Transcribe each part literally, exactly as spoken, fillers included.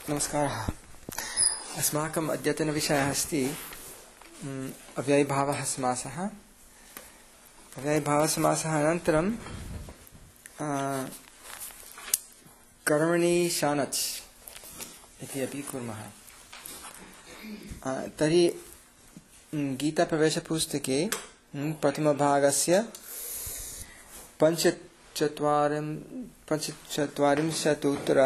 नमस्कारः। अस्माकम् अद्यतनविषयः अस्ति अव्ययीभावः समासः। अव्ययीभावसमासः अनन्तरं कर्मणि शानच् इति अपि कुर्मः। तर्हि गीताप्रवेशपुस्तके प्रथमभागस्य पञ्चचत्वारिं पञ्चचत्वारिंशदुत्तर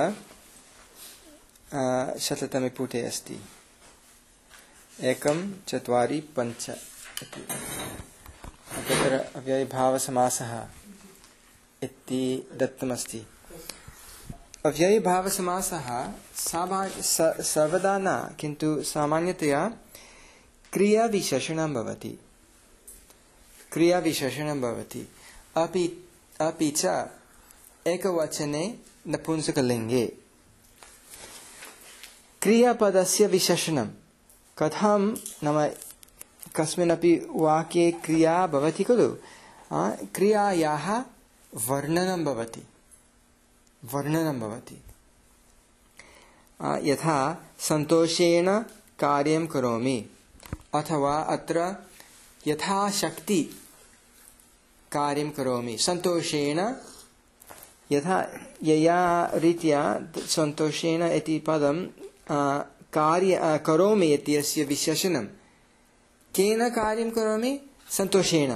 शततमे पुटे अस्ति। एकं चत्वारि पञ्च इति तत्र अव्ययीभावसमासः इति दत्तमस्ति। अव्ययीभावसमासः सर्वदा न, किन्तु सामान्यतया क्रियाविशेषणं भवति क्रियाविशेषणं भवति अपि अपि च एकवचने नपुंसकलिङ्गे। क्रियापदस्य विशेषणं कथं नाम कस्मिन्नपि वाक्ये क्रिया भवति खलु, क्रियायाः वर्णनं भवति वर्णनं भवति यथा सन्तोषेण कार्यं करोमि, अथवा अत्र यथाशक्ति कार्यं करोमि। सन्तोषेण यथा यया रीत्या सन्तोषेण इति पदं कार्य करोमि इत्यस्य विशेषणं केन कार्यं करोमि? सन्तोषेण।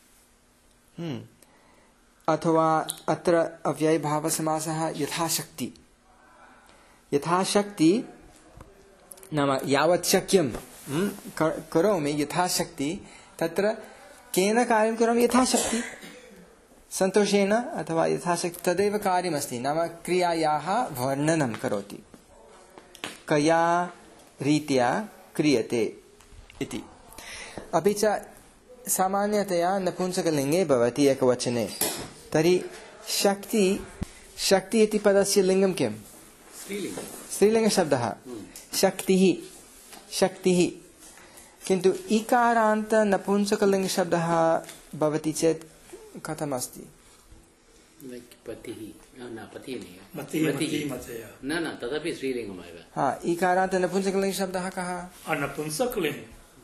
अथवा अत्र अव्ययीभावसमासः यथाशक्ति यथाशक्ति नाम यावत् शक्यं करोमि यथाशक्ति। तत्र केन कार्यं करोमि? यथाशक्ति, सन्तोषेण अथवा यथाशक्ति तदेव कार्यमस्ति, नाम क्रियायाः वर्णनं करोति, कया रीत्या क्रियते इति। अपि च सामान्यतया नपुंसकलिङ्गे भवति एकवचने। तर्हि शक्ति शक्ति इति पदस्य लिङ्गं किं? स्त्रीलिङ्गशब्दः शक्तिः शक्तिः। किन्तु इकारान्त नपुंसकलिङ्गशब्दः भवति चेत् कथम् अस्ति? न न तदपि स्त्रीलिङ्गमेव। हा, इकारान्त नपुंसकलिङ्गशब्दः कः? नपुंसकलिङ्ग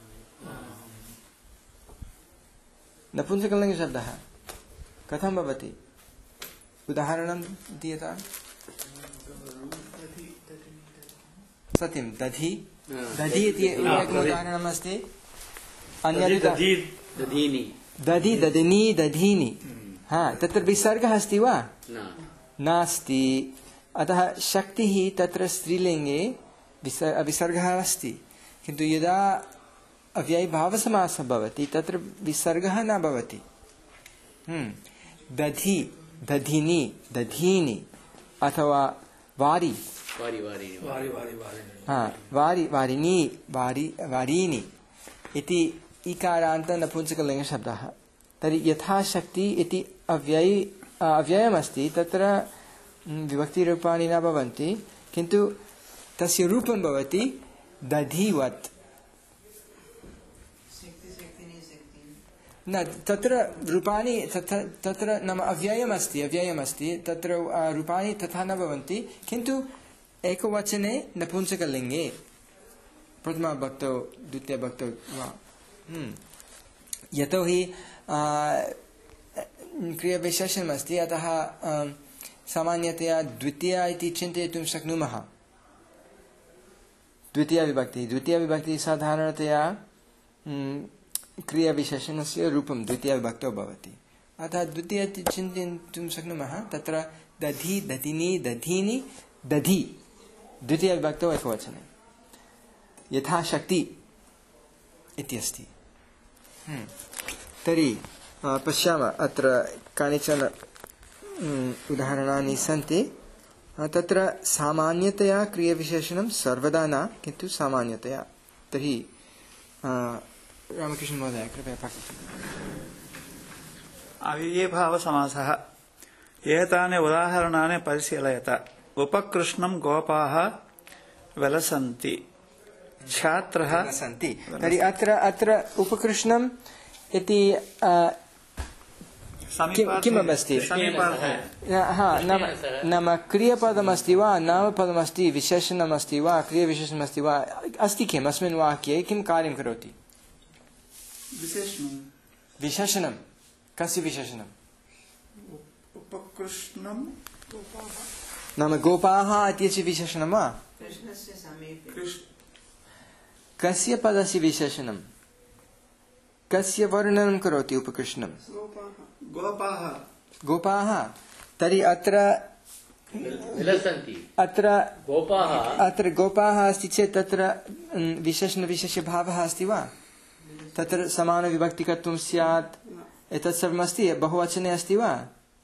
नपुंसकलिङ्गशब्दः कथं भवति? उदाहरणं दीयताम्। सत्यं, दधि दधि इति एकम् उदाहरणम् अस्ति। अन्यत् दधीनि दधि दधिनी दधीनि। हा, तत्र विसर्गः अस्ति वा? नास्ति। अतः शक्तिः तत्र स्त्रीलिङ्गे विसर्गः अस्ति, किन्तु यदा अव्ययीभावसमासः भवति तत्र विसर्गः न भवति। दधि दधिनी दधीनि, अथवा वारि वारि वारिणी वारि वारीनि इति इकारान्त नपुंसकलिङ्गशब्दः। तर्हि यथाशक्ति इति अव्ययी अव्ययमस्ति, तत्र विभक्तिरूपाणि न भवन्ति, किन्तु तस्य रूपं भवति दधिवत्। न, तत्र रूपाणि तत्र तत्र नाम अव्ययमस्ति अव्ययमस्ति तत्र रूपाणि तथा न भवन्ति, किन्तु एकवचने नपुंसकलिङ्गे प्रथमाभक्तौ द्वितीयभक्तौ वा। यतोहि क्रियाविशेषणमस्ति, अतः सामान्यतया द्वितीया इति चिन्तयितुं शक्नुमः। द्वितीयाविभक्तिः द्वितीयाविभक्तिः साधारणतया क्रियाविशेषणस्य रूपं द्वितीयाविभक्तौ भवति, अतः द्वितीया इति चिन्तयितुं शक्नुमः। तत्र दधि दधिनी दधीनि दधि द्वितीयाविभक्तौ एकवचने। यथाशक्ति इत्यस्ति। तर्हि पश्यामः, अत्र कानिचन उदाहरणानि सन्ति। तत्र सामान्यतया क्रियाविशेषणं सर्वदा न, किन्तु सामान्यतया। तर्हि रामकृष्ण महोदय कृपया पठतु। अव्ययीभावसमासः। एतानि उदाहरणानि परिशीलयत। उपकृष्णं गोपाः विलसन्ति, छात्रः सन्ति। तर्हि अत्र अत्र उपकृष्णम् इति किमस्ति हा नाम नाम क्रियपदमस्ति वा नामपदमस्ति विशेषणमस्ति वा क्रियविशेषणमस्ति वा अस्ति किम् अस्मिन् वाक्ये किं कार्यं करोति विशेषणं विशेषणं कस्य विशेषणम् उपकृष्णं नाम गोपाः इत्यस्य विशेषणं वा कस्य पदस्य विशेषणं कस्य वर्णनं करोति उपकृष्णं गोपाः गोपाः तर्हि अत्र विलसन्ति अत्र गोपाः अत्र गोपाः अस्ति चेत् तत्र विशेषणविशेष्यभावः अस्ति वा तत्र समानविभक्तिकत्वं स्यात् एतत् सर्वमस्ति बहुवचने अस्ति वा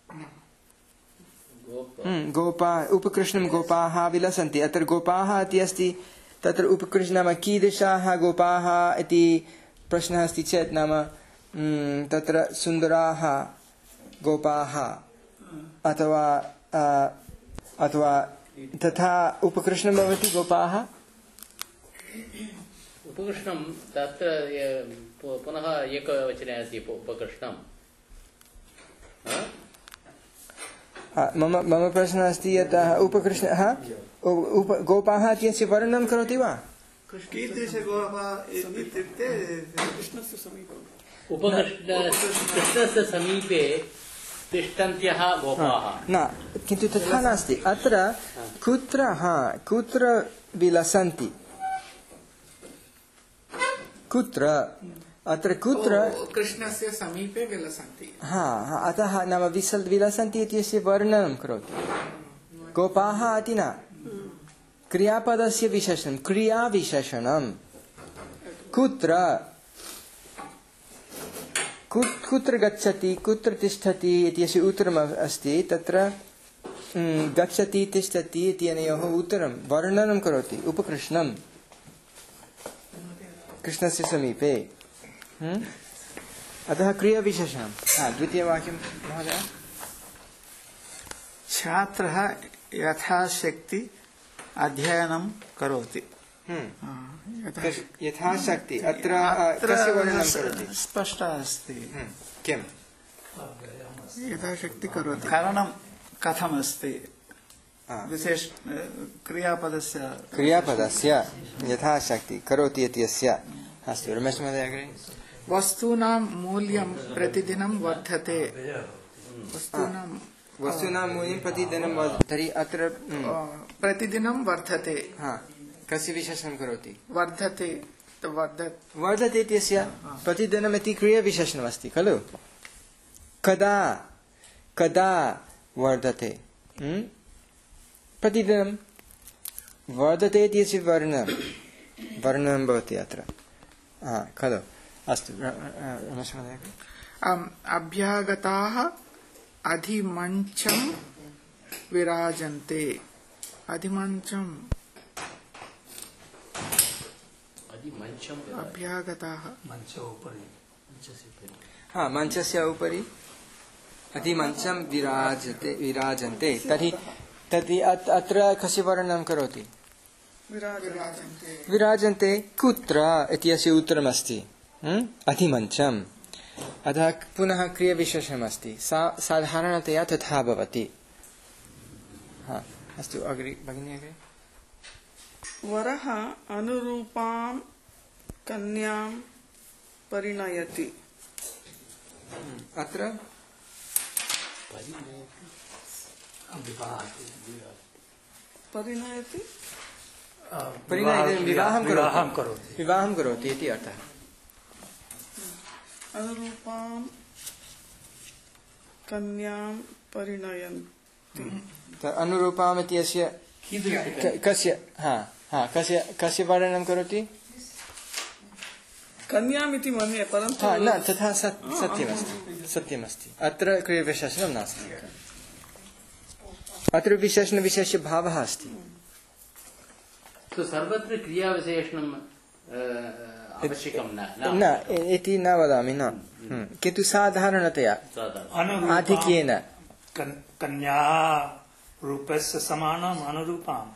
गोपा उपकृष्णं गोपाः विलसन्ति अत्र गोपाः इति अस्ति तत्र उपकृष्ण नाम कीदृशाः गोपाः इति प्रश्नः अस्ति चेत् नाम तत्र सुन्दराः गोपाः अथवा अथवा तथा उपकृष्णं भवति गोपाः उपकृष्णं तत्र पुनः एकवचने अस्ति उपकृष्णं मम मम प्रश्नः अस्ति यत् उपकृष्णः उप गोपाः इत्यस्य वर्णनं करोति वा कृष्णस्य समीपे तिष्ठन्त्यः गोपाः न किन्तु तथा नास्ति अत्र कुत्र हा कुत्र विलसन्ति कुत्र अत्र कुत्र कृष्णस्य समीपे विलसन्ति हा अतः नाम विसल विलसन्ति इत्यस्य वर्णनं करोति गोपाः इति न क्रियापदस्य विशेषणं क्रियाविशेषणं कुत्र कुत्र गच्छति कुत्र तिष्ठति इत्यस्य उत्तरम् अस्ति तत्र गच्छति तिष्ठति इत्यनयोः उत्तरं वर्णनं करोति उपकृष्णं कृष्णस्य समीपे अतः क्रियाविशेषणं द्वितीयवाक्यं महोदय छात्रः यथाशक्ति अध्ययनं करोति यथाशक्ति अत्र कस्य वर्णनं करोति स्पष्ट अस्ति किं यथाशक्ति करोति कारणं कथमस्ति विशेष क्रियापदस्य क्रियापदस्य यथाशक्ति करोति इत्यस्य अस्तु रमेश महोदय अग्रे वस्तूनां मूल्यं प्रतिदिनं वर्धते वस्तूनां वस्तूनां मूल्यं प्रतिदिनं तर्हि अत्र प्रतिदिनं वर्धते हा कस्य विशेषणं करोति वर्धते वर्धते इत्यस्य प्रतिदिनम् इति क्रियाविशेषणमस्ति खलु कदा कदा वर्धते प्रतिदिनं वर्धते इत्यस्य वर्णनं वर्णनं भवति अत्र हा खलु अस्तु रमेश महोदय अभ्यागताः अधिमञ्चं विराजन्ते अधिमञ्चम् अभ्यागताः हा मञ्चस्य उपरि अधिमञ्चं विराजते विराजन्ते तर्हि तर्हि अत्र कस्य वर्णनं करोति विराजन्ते कुत्र इत्यस्य उत्तरमस्ति अधिमञ्चम् अतः पुनः क्रियाविशेषणमस्ति सा साधारणतया तथा भवति हा अस्तु अग्रे भगिनी अग्रे वरः अनुरूपां कन्यां परिणयति अत्र परिणयति परिणयति विवाहं करोति विवाहं करोति इति अर्थः अनुरूपां कन्यां परिणयन्ति अनुरूपाम् इत्यस्य कस्य हा हा कस्य कस्य वर्णनं करोति कन्यामिति मन्ये परन्तु हा न तथा सत्यमस्ति सत्यमस्ति अत्र क्रियाविशेषणं नास्ति अत्र विशेषणविशेष्य भावः अस्ति सर्वत्र क्रियाविशेषणं आवश्यकं न न इति न वदामि न किन्तु साधारणतया आधिक्येन कन्या रूपस्य समानम् अनुरूपाम्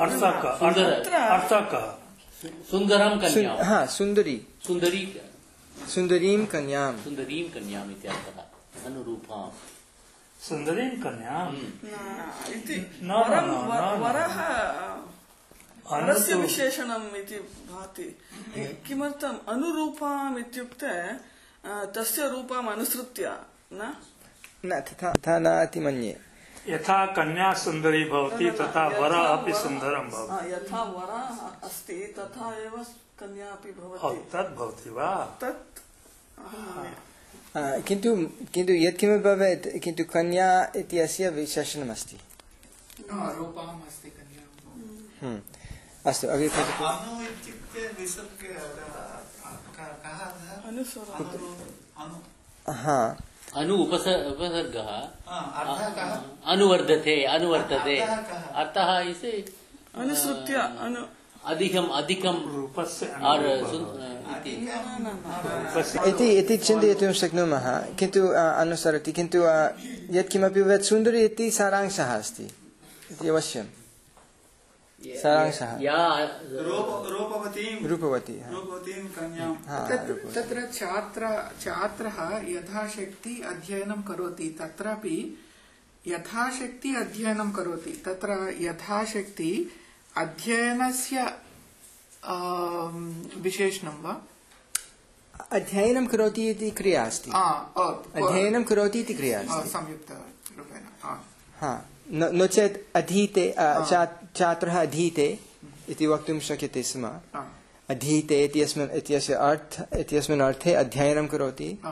अर्थः अर्थः सुन्दरं कन्या हा सुन्दरी सुन्दरी सुन्दरीं कन्यां सुन्दरीं कन्याम् इत्यर्थः अनुरूपाम् सुन्दरीं कन्यां न, इति न, वरं न, न, व- न। वरः वरस्य अनुरूप- विशेषणम् इति भाति किमर्थम् अनुरूपाम् इत्युक्ते अ, तस्य रूपम् अनुसृत्य न न तथा तथा न इति मन्ये यथा कन्या सुन्दरी भवति तथा वर यथा अपि वर- सुन्दरं आ, भवति यथा वर अस्ति तथा एव कन्या अपि ओ, भवति तद् भवति वा तत् अहं मन्ये। आ, किन्तु किन्तु यत्किमपि भवेत् किन्तु कन्या इत्यस्य विशेषणमस्ति रूपम् अस्ति कन्या हम्म। अस्तु अग्रे पठतु अनु इत्युक्ते विसर्ग कः अर्थः? अनुस्वरः अनु हा अनु उपस उपसर्गः अर्थः कः? अनुवर्धते अनुवर्तते अर्थः कः? अर्थः इसे अनुसृत्य अनु अधिकम् अधिकं रूपस्य आर् अनुरूपः सुन्- भवति। इति रूपस्य इति इति चिन्तयितुं शक्नुमः किन्तु आ, अनुसरति किन्तु आ, यत्किमपि भवेत् सुन्दरी इति सारांशः अस्ति इति अवश्यं सारांशः या रूप- रूपवतीं रूपवती हा। रूपवतीं कन्यां हा, तत्- रूपवती। तत्र छात्र छात्रः यथाशक्ति अध्ययनं करोति तत्रापि यथाशक्ति अध्ययनं करोति तत्र यथाशक्ति अध्ययनस्य आम्, विशेषणं वा अध्ययनं करोति इति क्रिया अस्ति आ, ओ, ओ, अध्ययनं करोति इति क्रिया आ, अस्ति संयुक्तरूपेण आ। हा न नो चेत् अधीते आ, छा- छात्रः अधीते इति वक्तुं शक्यते स्म आ, अधीते इत्यस्मिन् इत्यस्य अर्थ इत्यस्मिन् अर्थे अध्ययनं करोति आ।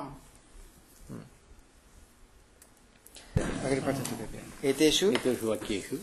अग्रे पठतु कृपया एतेषु एतेषु वाक्येषु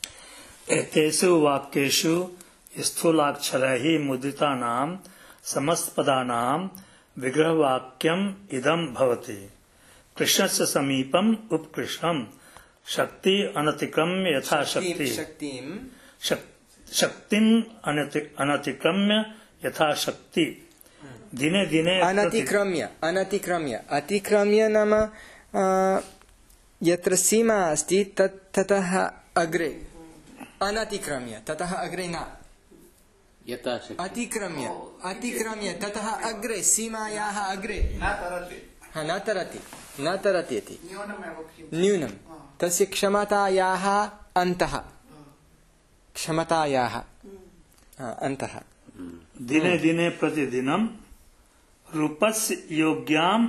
एतेषु वाक्येषु स्थूलाक्षरैः मुद्रितानां समस्तपदानां विग्रहवाक्यम् इदं भवति कृष्णस्य समीपम् उपकृष्णं शक्ति अनतिक्रम्य यथाशक्ति शक्तिं शक्- शक्तिम् अनति- अनतिक्रम्य यथाशक्ति दिने दिने प्रति- अनतिक्रम्य अनतिक्रम्य अतिक्रम्य नाम आ, यत्र सीमा अस्ति तत् ततः अग्रे अनतिक्रम्य ततः अग्रे न यथा शक्ति अतिक्रम्य अतिक्रम्य ततः अग्रे सीमायाः अग्रे न तरति हा, न तरति न तरति इति न्यूनमेव किम्? न्यूनं तस्य क्षमतायाः अन्तः क्षमतायाः हा, अन्तः दिने दिने प्रतिदिनं रूपस्य योग्याम्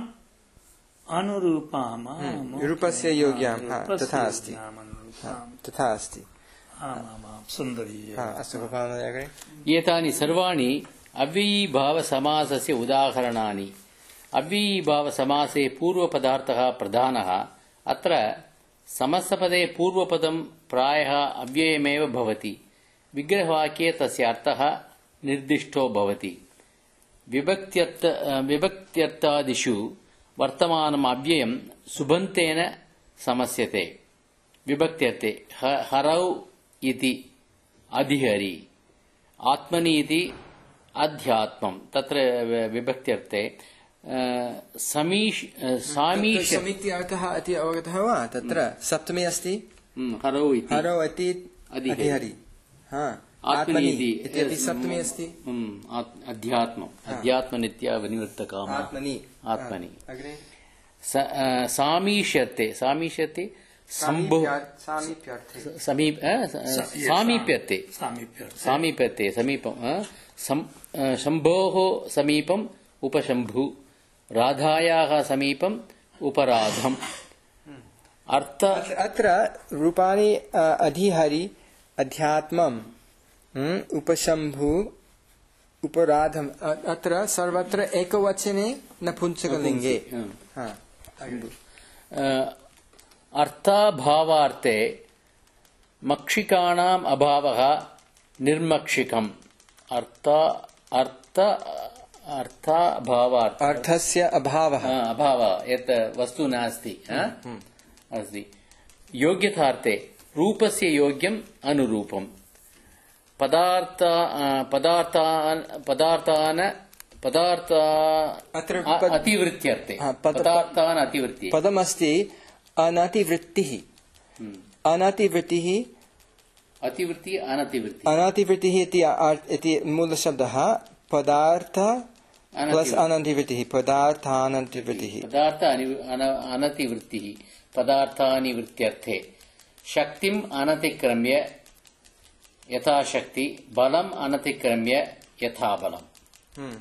अनुरूपाम् आम्, रूपस्य योग्यां हा, रूपस्य तथा अस्ति योग्याम् अनुरूपाम्। तथा अस्ति आम् आम् आम् सुन्दरी हा, अस्तु गोपालमहोदय अग्रे एतानि सर्वाणि अव्ययीभावसमासस्य उदाहरणानि अव्ययीभावसमासे पूर्वपदार्थः प्रधानः अत्र समस्तपदे पूर्वपदं प्रायः अव्ययमेव भवति विग्रहवाक्ये तस्य अर्थः निर्दिष्टो भवति विभक्त्यर्थ विभक्त्यर्थादिषु वर्तमानम् अव्ययं सुबन्तेन समस्यते विभक्त्यर्थे ह- हरौ इति अधिहरि आत्मनि इति अध्यात्मं तत्र विभक्त्यर्थे समीश सामीश समित्यर्थः इति अवगतः वा तत्र सप्तमी अस्ति हरौ इति हरौ इति अधिहरि। अधिहरि हा आत्मनि आत्मनि इति इत्यपि सप्तमी अस्ति हम्म, आत्- अध्यात्मम् अध्यात्मनित्यावनिवर्तकामः आत्मनि आत्मनि हा, अग्रे स- अ, सामीश्यर्थे सामीश्यर्थे सम्भो सामीप्यार्थे समीप अ, स- सामीप्यर्थे सामीप्यर्थे सामीप्यर्थे समीपं अ, सं- अ, शम्भोः समीपम् उपशम्भु राधायाः समीपम् उपराधम् अर्थ अत्र रूपाणि अ, अधिहरि अध्यात्मम् हम्म, उपशम्भु उपराधम् अ- अत्र सर्वत्र एकवचने नपुंसकलिङ्गे हा, अग्रे। अ, अर्थाभावार्थे मक्षिकाणाम् अभावः निर्मक्षिकम् अर्थ अर्थ अर्थाभावार्थ अर्थस्य अभावः अ, अभावः यत् वस्तु नास्ति अ? अस्ति योग्यतार्थे रूपस्य योग्यम् अनुरूपम् पदार्थ अ, पदार्थान् पदार्थान् पदार्थ अत्र अ- पद- अतिवृत्त्यर्थे हा, पद- पदार्थान् अतिवृत्ति पदमस्ति अनतिवृत्तिः अनतिवृत्तिः अतिवृत्ति अनतिवृत्ति अनतिवृत्तिः इति आर्- इति मूलशब्दः पदार्थ प्लस अनतिवृत्तिः पदार्थानतिवृत्तिः पदार्थ अनतिवृत्तिः पदार्थानिवृत्त्यर्थे शक्तिम् अनतिक्रम्य यथाशक्ति बलम् अनतिक्रम्य यथा बलम्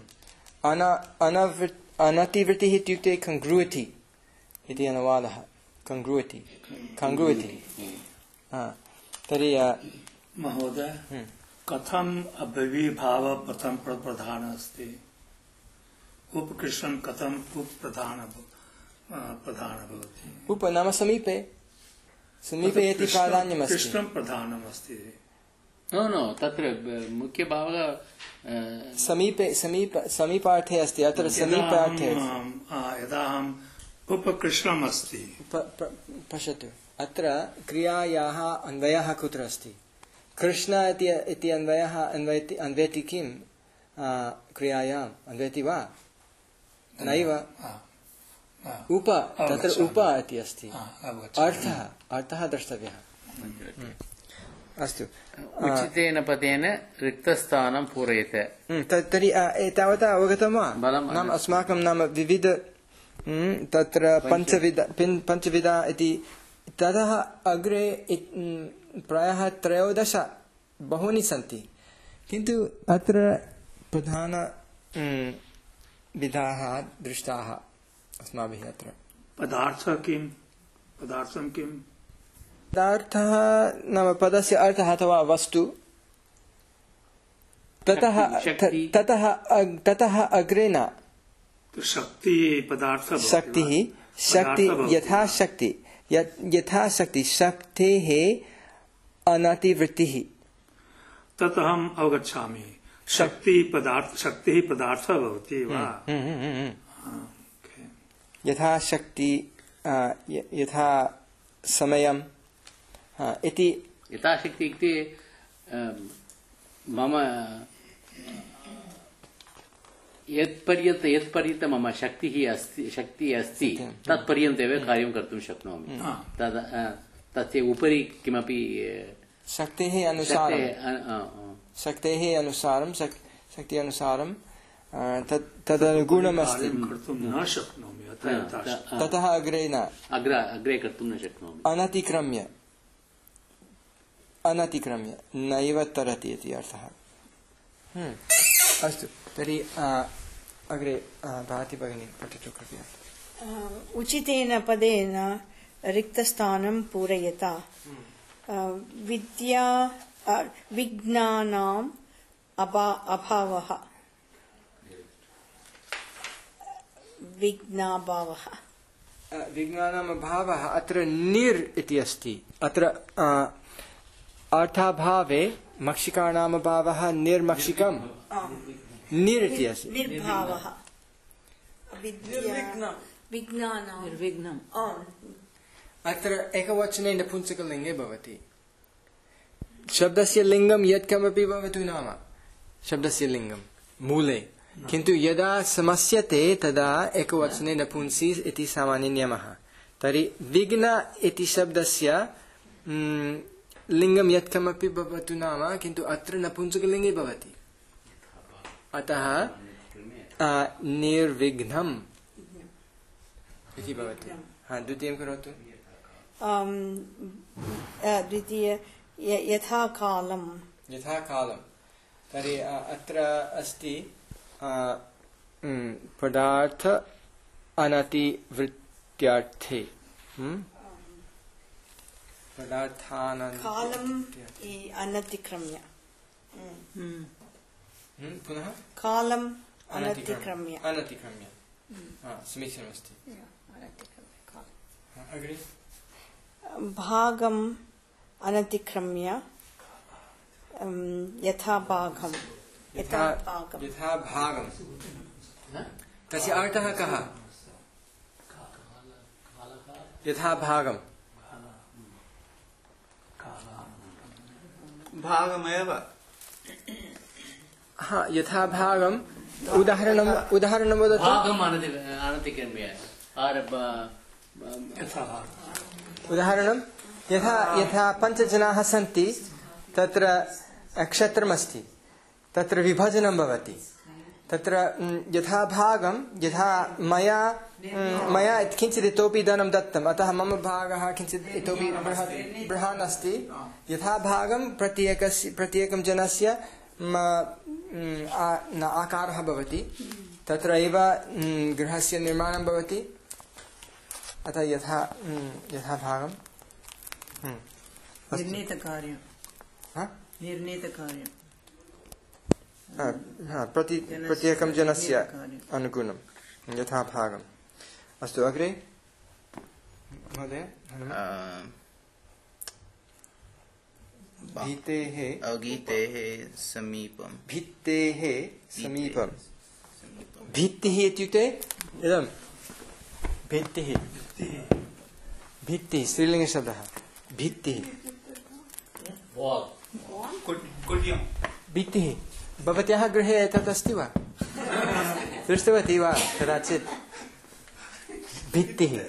अनतिवृत्तिः इत्युक्ते कङ्ग्रुइटि इति अनुवादः कङ्ग्रुइटि कङ्ग्रुइटि तर्हि महोदय कथम् अव्ययीभाव प्रथम प्रधान अस्ति उपकृष्णं कथम् उपप्रधान प्रधान भवति उप नाम समीपे समीपे इति प्राधान्यमस्ति कृष्णं प्रधानमस्ति नो नो तत्र मुख्यभावः समीपे समीप समीपार्थे अस्ति अत्र समीपार्थे यदा अहम् उपकृष्णम् अस्ति पश्यतु अत्र क्रियायाः अन्वयः कुत्र अस्ति कृष्ण इति अन्वयः अन्वयति अन्वयति किं क्रियायाम् अन्वयति वा नैव उप तत्र उप इति अस्ति अर्थः अर्थः द्रष्टव्यः अस्तु उचितेन पदेन रिक्तस्थानं पूरयते तर्हि एतावता अवगतं वा नाम अस्माकं नाम विविध तत्र पञ्चविध पञ्चविधा इति ततः अग्रे प्रायः त्रयोदश बहूनि सन्ति किन्तु अत्र प्रधान विधाः दृष्टाः अस्माभिः अत्र पदार्थः किं पदार्थं किं पदार्थः नाम पदस्य अर्थः अथवा वस्तु ततः ततः ततः अग्रे न शक्ति पदार्थ शक्तिः शक्ति यथा शक्ति यथा शक्ति शक्तेः अनतिवृत्तिः तत् अहम् अवगच्छामि शक्ति पदार्थ शक्तिः पदार्थः भवति वा यथा शक्ति यथा समयम् इति यथा शक्ति इति मम यत्पर्यन्त यत्पर्यन्त मम शक्तिः अस्ति शक्तिः अस्ति तत्पर्यन्तमेव कार्यं कर्तुं शक्नोमि तद् तस्य उपरि किमपि शक्तेः अनुसारं शक्तेः अनुसारं शक्ति अनुसारं तत् तदनुगुणमस्ति न शक्नोमि ततः अग्रे न अग्रे अग्रे कर्तुं न शक्नोमि अनतिक्रम्य अनतिक्रम्य नैव तरति इति अर्थः अस्तु तर्हि अग्रे भाति भगिनी पठतु कृपया उचितेन पदेन रिक्तस्थानं पूरयता विद्या विज्ञानाम् अभावः विज्ञाभावः विज्ञानम् अभावः अत्र निर् इति अस्ति अत्र अर्थाभावे मक्षिकाणाम् अभावः निर्मक्षिकम् निर् इति अस्ति निर्भावः विज्ञानम् अत्र एकवचने नपुंसकलिङ्गे भवति शब्दस्य लिङ्गं यत्कमपि भवतु नाम शब्दस्य लिङ्गं मूले किन्तु यदा समस्यते तदा एकवचने नपुंसी इति सामान्यनियमः तर्हि विघ्न इति शब्दस्य लिङ्गं यत्कमपि भवतु नाम किन्तु अत्र नपुंसकलिङ्गे भवति अतः निर्विघ्नम् इति भवति हा द्वितीयं करोतु द्वितीय यथा कालं यथा कालं तर्हि अत्र अस्ति पदार्थ अनतिवृत्त्यार्थे कालम् अनतिक्रम्य पुनः कालम् अनतिक्रम्य अनतिक्रम्य समीचीनमस्ति अग्रे भागम् अनतिक्रम्य यथा भागम् यथा यथा भागम् तस्य अर्थः कः यथा भागम् भागमेव हा यथा भागम् उदाहरणम् उदाहरणं वदतु भागम् अनतिक्रम्य उदाहरणं यथा यथा पञ्चजनाः सन्ति तत्र क्षेत्रमस्ति तत्र विभजनं भवति तत्र यथा भागं यथा मया मया किञ्चित् इतोपि धनं दत्तम् अतः मम भागः किञ्चित् इतोपि बृहत् बृहन् अस्ति यथा भागं प्रत्येकस्य प्रत्येकं जनस्य आकारः भवति तत्र एव गृहस्य निर्माणं भवति अतः यथा यथा भागं निर्णीतकार्यं निर्णीतकार्यं प्रति प्रत्येकं जनस्य अनुगुणं यथा भागम् अस्तु अग्रे महोदय भित्तेः अगीतेः समीपं भित्तेः समीपं भित्तिः इत्युक्ते इदं भित्तिः भित्तिः स्त्रीलिङ्गशब्दः भित्तिः भित्तिः भवत्याः गृहे एतत् अस्ति वा दृष्टवती वा कदाचित् भित्तिः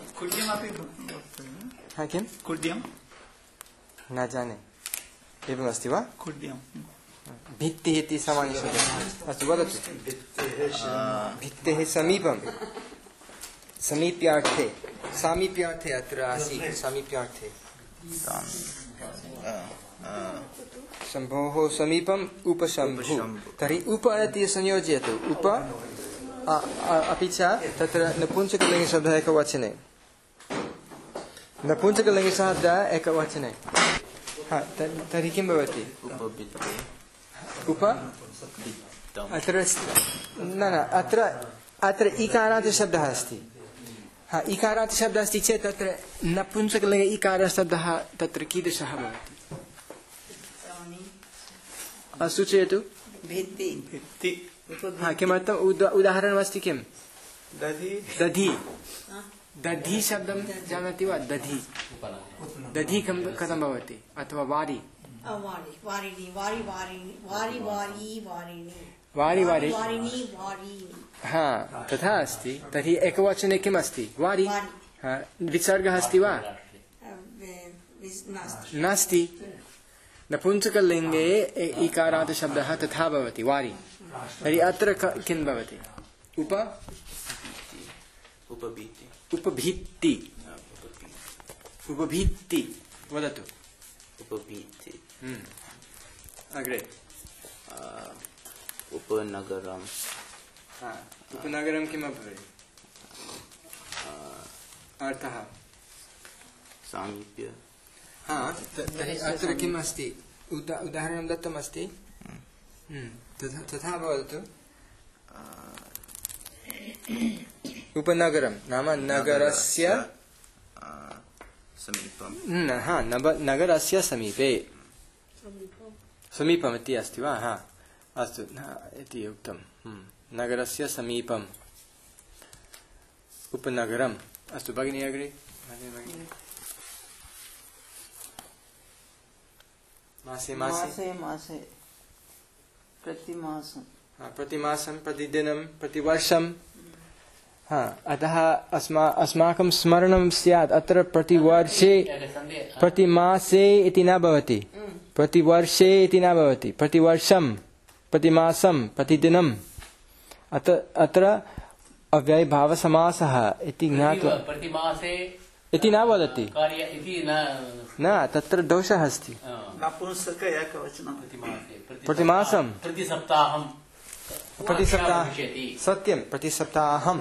किं कुड्यं न जाने एवमस्ति वा कुड्यं भित्तिः इति सामान्यशब्दः अस्तु वदतु भित्तेः समीपं समीप्यार्थे सामीप्यार्थे अत्र आसीत् सामीप्यार्थे शम्भोः समीपम् उपशम्भु तर्हि उप इति संयोजयतु उप अपि च तत्र नपुंसकलिङ्गशब्दः एकवचने नपुंसकलिङ्गशब्दः एकवचने तर्हि किं भवति उप अत्र न न अत्र अत्र इकारात् शब्दः अस्ति हा इकारात् शब्दः अस्ति चेत् तत्र नपुंसकलिङ्गे इकारशब्दः तत्र कीदृशः भवति सूचयतु भित्ति हा किमर्थम् उदाहरणमस्ति किं दधि दधि शब्दं जानाति वा दधि दधि कथं भवति अथवा वारि वारि वारि हा तथा अस्ति तर्हि एकवचने किम् अस्ति वारि विसर्गः अस्ति वा नास्ति नपुंसकलिङ्गे इकारात् शब्दः तथा भवति वारि तर्हि अत्र किं भवति उप उपभीत्ति उपभीत्ति वदतु उपभीत्ति अग्रे उपनगरं उपनगरं किम् अभवत् अर्थः सामीप्य हा तर्हि अत्र किम् अस्ति उदाहरणं दत्तमस्ति तथा वदतु उपनगरं नाम नगरस्य समीपं हा नगरस्य समीपे समीपम् इति अस्ति वा हा अस्तु इति उक्तं नगरस्य समीपम् उपनगरम् अस्तु भगिनी अग्रे मासे मासे मासे प्रतिमासं प्रतिमासं प्रतिदिनं प्रतिवर्षं हा अतः अस्मा अस्माकं स्मरणं स्यात् अत्र प्रतिवर्षे प्रतिमासे इति न भवति प्रतिवर्षे इति न भवति प्रतिवर्षं प्रतिमासं प्रतिदिनम् अत्र अत्र अव्ययभावसमासः इति ज्ञात्वा प्रतिमासे इति न वदति न तत्र दोषः अस्ति प्रतिमासं प्रतिसप्ताहं प्रतिसप्ताहं सत्यं प्रतिसप्ताहं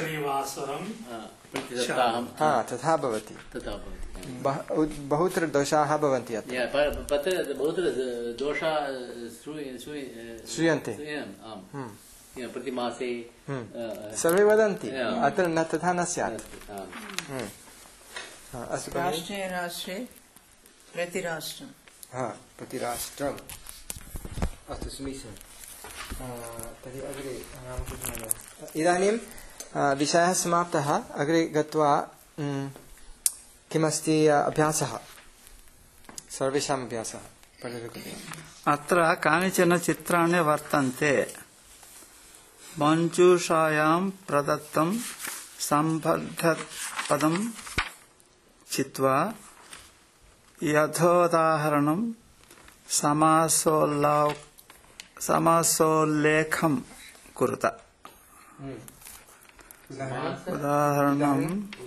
हा तथा भवति बहुत्र दोषाः भवन्ति अत्र बहुत्र दोषाः श्रूयन्ते प्रतिमासे सर्वे वदन्ति अत्र न तथा न स्यात् राष्ट्रे राष्ट्रे प्रतिराष्ट्रं हा प्रतिराष्ट्रम् अस्तु समीचीनं तर्हि अग्रे इदानीं विषयः समाप्तः अग्रे गत्वा किमस्ति अभ्यासः सर्वेषाम् अभ्यासः अत्र कानिचन चित्राणि वर्तन्ते मञ्जूषायां प्रदत्तं सम्बद्धपदं चित्वा यथोदाहरणं समासोल्लाव समासोल्लेखं कुरुत उदाहरणं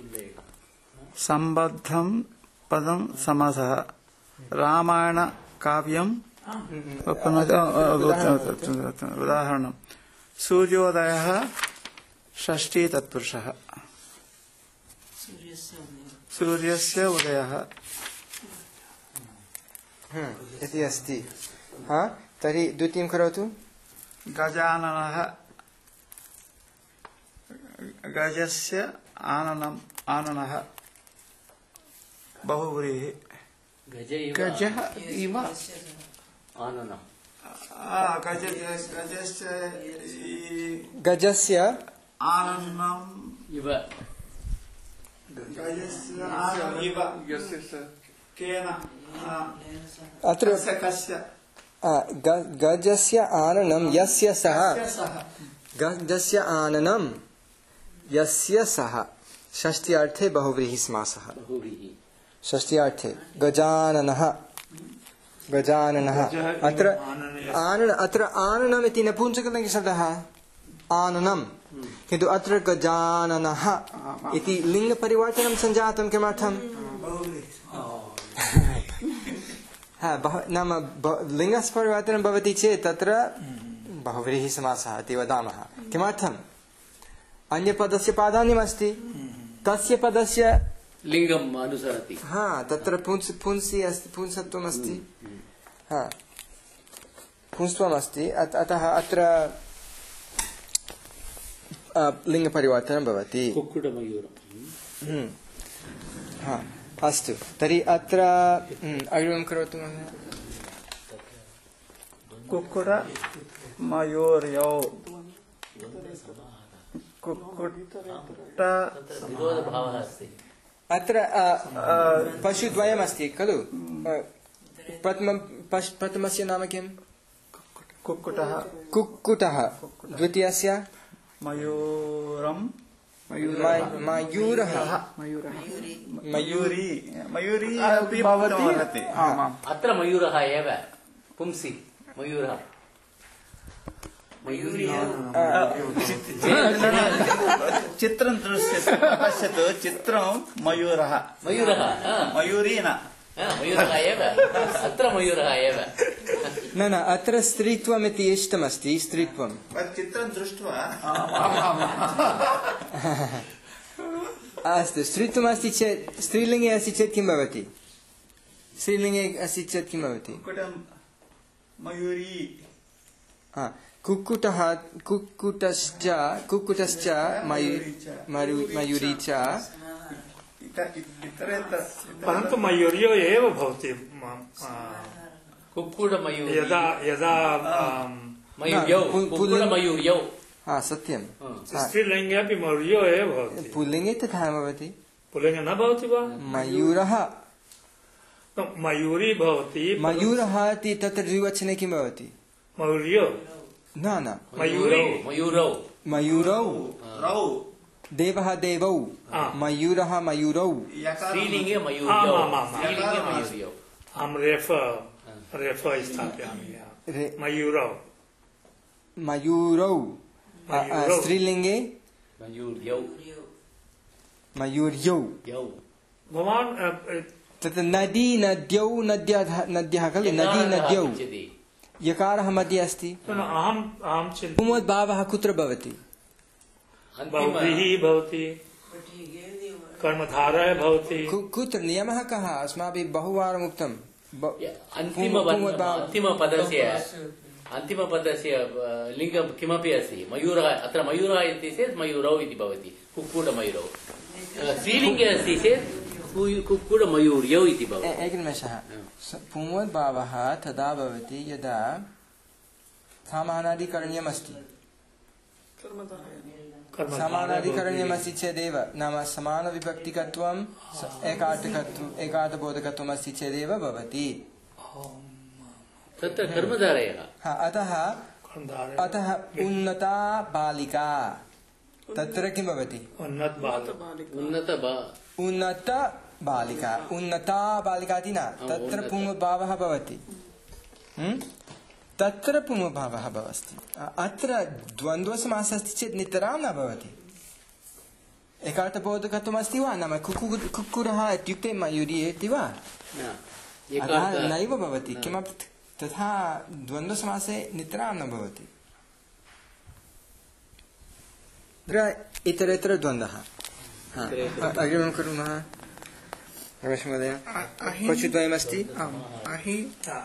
सम्बद्धं पदं समासः रामायण काव्यं उदाहरणं सूर्योदयः षष्ठी तत्पुरुषः सूर्यस्य उदयः इति अस्ति। हा तर्हि द्वितीयं करोतु। गजाननः गजस्य आननम् आननः बहुव्रीहि गजः इव आननम् गजस्य गजस्य आननम् इव गजस्य आननम् इव केन अत्र कस्य गजस्य आननं यस्य सः गजस्य आननं यस्य सः षष्ट्यार्थे बहुव्रीहि समासः। षष्ट्यार्थे गजाननः गजाननः अत्र आनन अत्र आननम् इति नपुंसकलिङ्गशब्दः आननं किन्तु अत्र गजाननः इति लिङ्गपरिवर्तनं सञ्जातं किमर्थम् नाम लिङ्गस्य परिवर्तनं भवति चेत् तत्र बहुव्रीहि समासः इति वदामः। किमर्थम् अन्यपदस्य प्राधान्यमस्ति तस्य पदस्य लिङ्गम् अनुसरति। हा तत्र पुंस् पुंसि अस्ति पुंसत्वम् अस्ति हा पुंस्त्वम् अस्ति अतः अत्र लिङ्गपरिवर्तनं भवति। कुक्कुटमयूरम् हा अस्तु तर्हि अत्र अग्रिमं करोतु महोदय। कुक्कुट मयूर्यौ कुक्कुट विरोधभावः अस्ति। अत्र पशुद्वयमस्ति खलु प्रथमं प्रथमस्य नाम किं कुक्कुटः कुक्कुटः द्वितीयस्य मयूरं मयूरः मयूरी मयूरी अपि भवति। अत्र मयूरः एव पुंसि मयूरः मयूरी चित्रं दृश्यते पश्यतु चित्रं मयूरः मयूरः मयूरी न मयूरः एव अत्र मयूरः एव न न अत्र स्त्रीत्वम् इति इष्टमस्ति स्त्रीत्वं चित्रं दृष्ट्वा अस्तु स्त्रीत्वम् अस्ति चेत् स्त्रीलिङ्गे अस्ति चेत् किं भवति स्त्रीलिङ्गे अस्ति चेत् किं भवति मयूरी कुक्कुटः कुक्कुटश्च कुक्कुटश्च मयूरी च परन्तु मयूर्यो एव भवति कुक्कुटमयूरी यदा यदा मयूर्यौ कुक्कुटमयूर्यौ हा सत्यं स्त्रीलिङ्गे अपि मयूर्यो एव भवति पुल्लिङ्गे तथा न भवति पुल्लिङ्गे न भवति वा मयूरः मयूरी भवति मयूरः इति तत्र द्विवचने किं भवति मयूर्यो न न मयूरी मयूरौ मयूरौ देवः देवौ मयूरः मयूरौ स्त्रीलिङ्गे मयूर्यौ स्त्रीलिङ्गे मयूर्यौ अहं रेफ रेफ स्थापयामि मयूरौ मयूरौ स्त्रीलिङ्गे मयूर्यौ मयूर्यौ भवान् तत् नदी नद्यौ नद्यः नद्यः खलु नदी नद्यौ यकारः मध्ये अस्ति अहम् अहं पुमोद्भावः कुत्र भवति बहुव्रीहि भवति कर्मधारः भवति कुत्र नियमः कः अस्माभिः बहुवारम् उक्तम् अन्तिमपदस्य अन्तिमपदस्य लिङ्गं किमपि अस्ति मयूरः अत्र मयूरः इति चेत् मयूरौ इति भवति कुक्कुटमयूरौ स्त्रीलिङ्गे अस्ति चेत् कुक्कुटमयूर्यौ इति भवति। एकनिमेषः पुमोद्भावः तदा भवति यदा समानादिकरणीयमस्ति समानादिकरणीयमस्ति चेदेव नाम समानविभक्तिकत्वम् एकार्थकत्वम् एकार्थबोधकत्वम् अस्ति चेदेव भवति तत्र कर्मधारयः अतः अतः उन्नता बालिका तत्र किं भवति उन्नत उन्नत बालिका उन्नता बालिका इति न तत्र पुंभावः भवति तत्र पुमभावः भवति। अत्र द्वन्द्वसमासः अस्ति चेत् नितरां न भवति। एकार्थबोधकत्वम् अस्ति वा? नाम कुक्कुरः इत्युक्ते मयूरी इति वा? अतः नैव भवति। किमपि तथा द्वन्द्वसमासे नितरां न भवति। इतरेतर द्वन्द्वः। अग्रिमं कुर्मः। रमेश महोदय, क्वचिद्वयमस्ति। अहि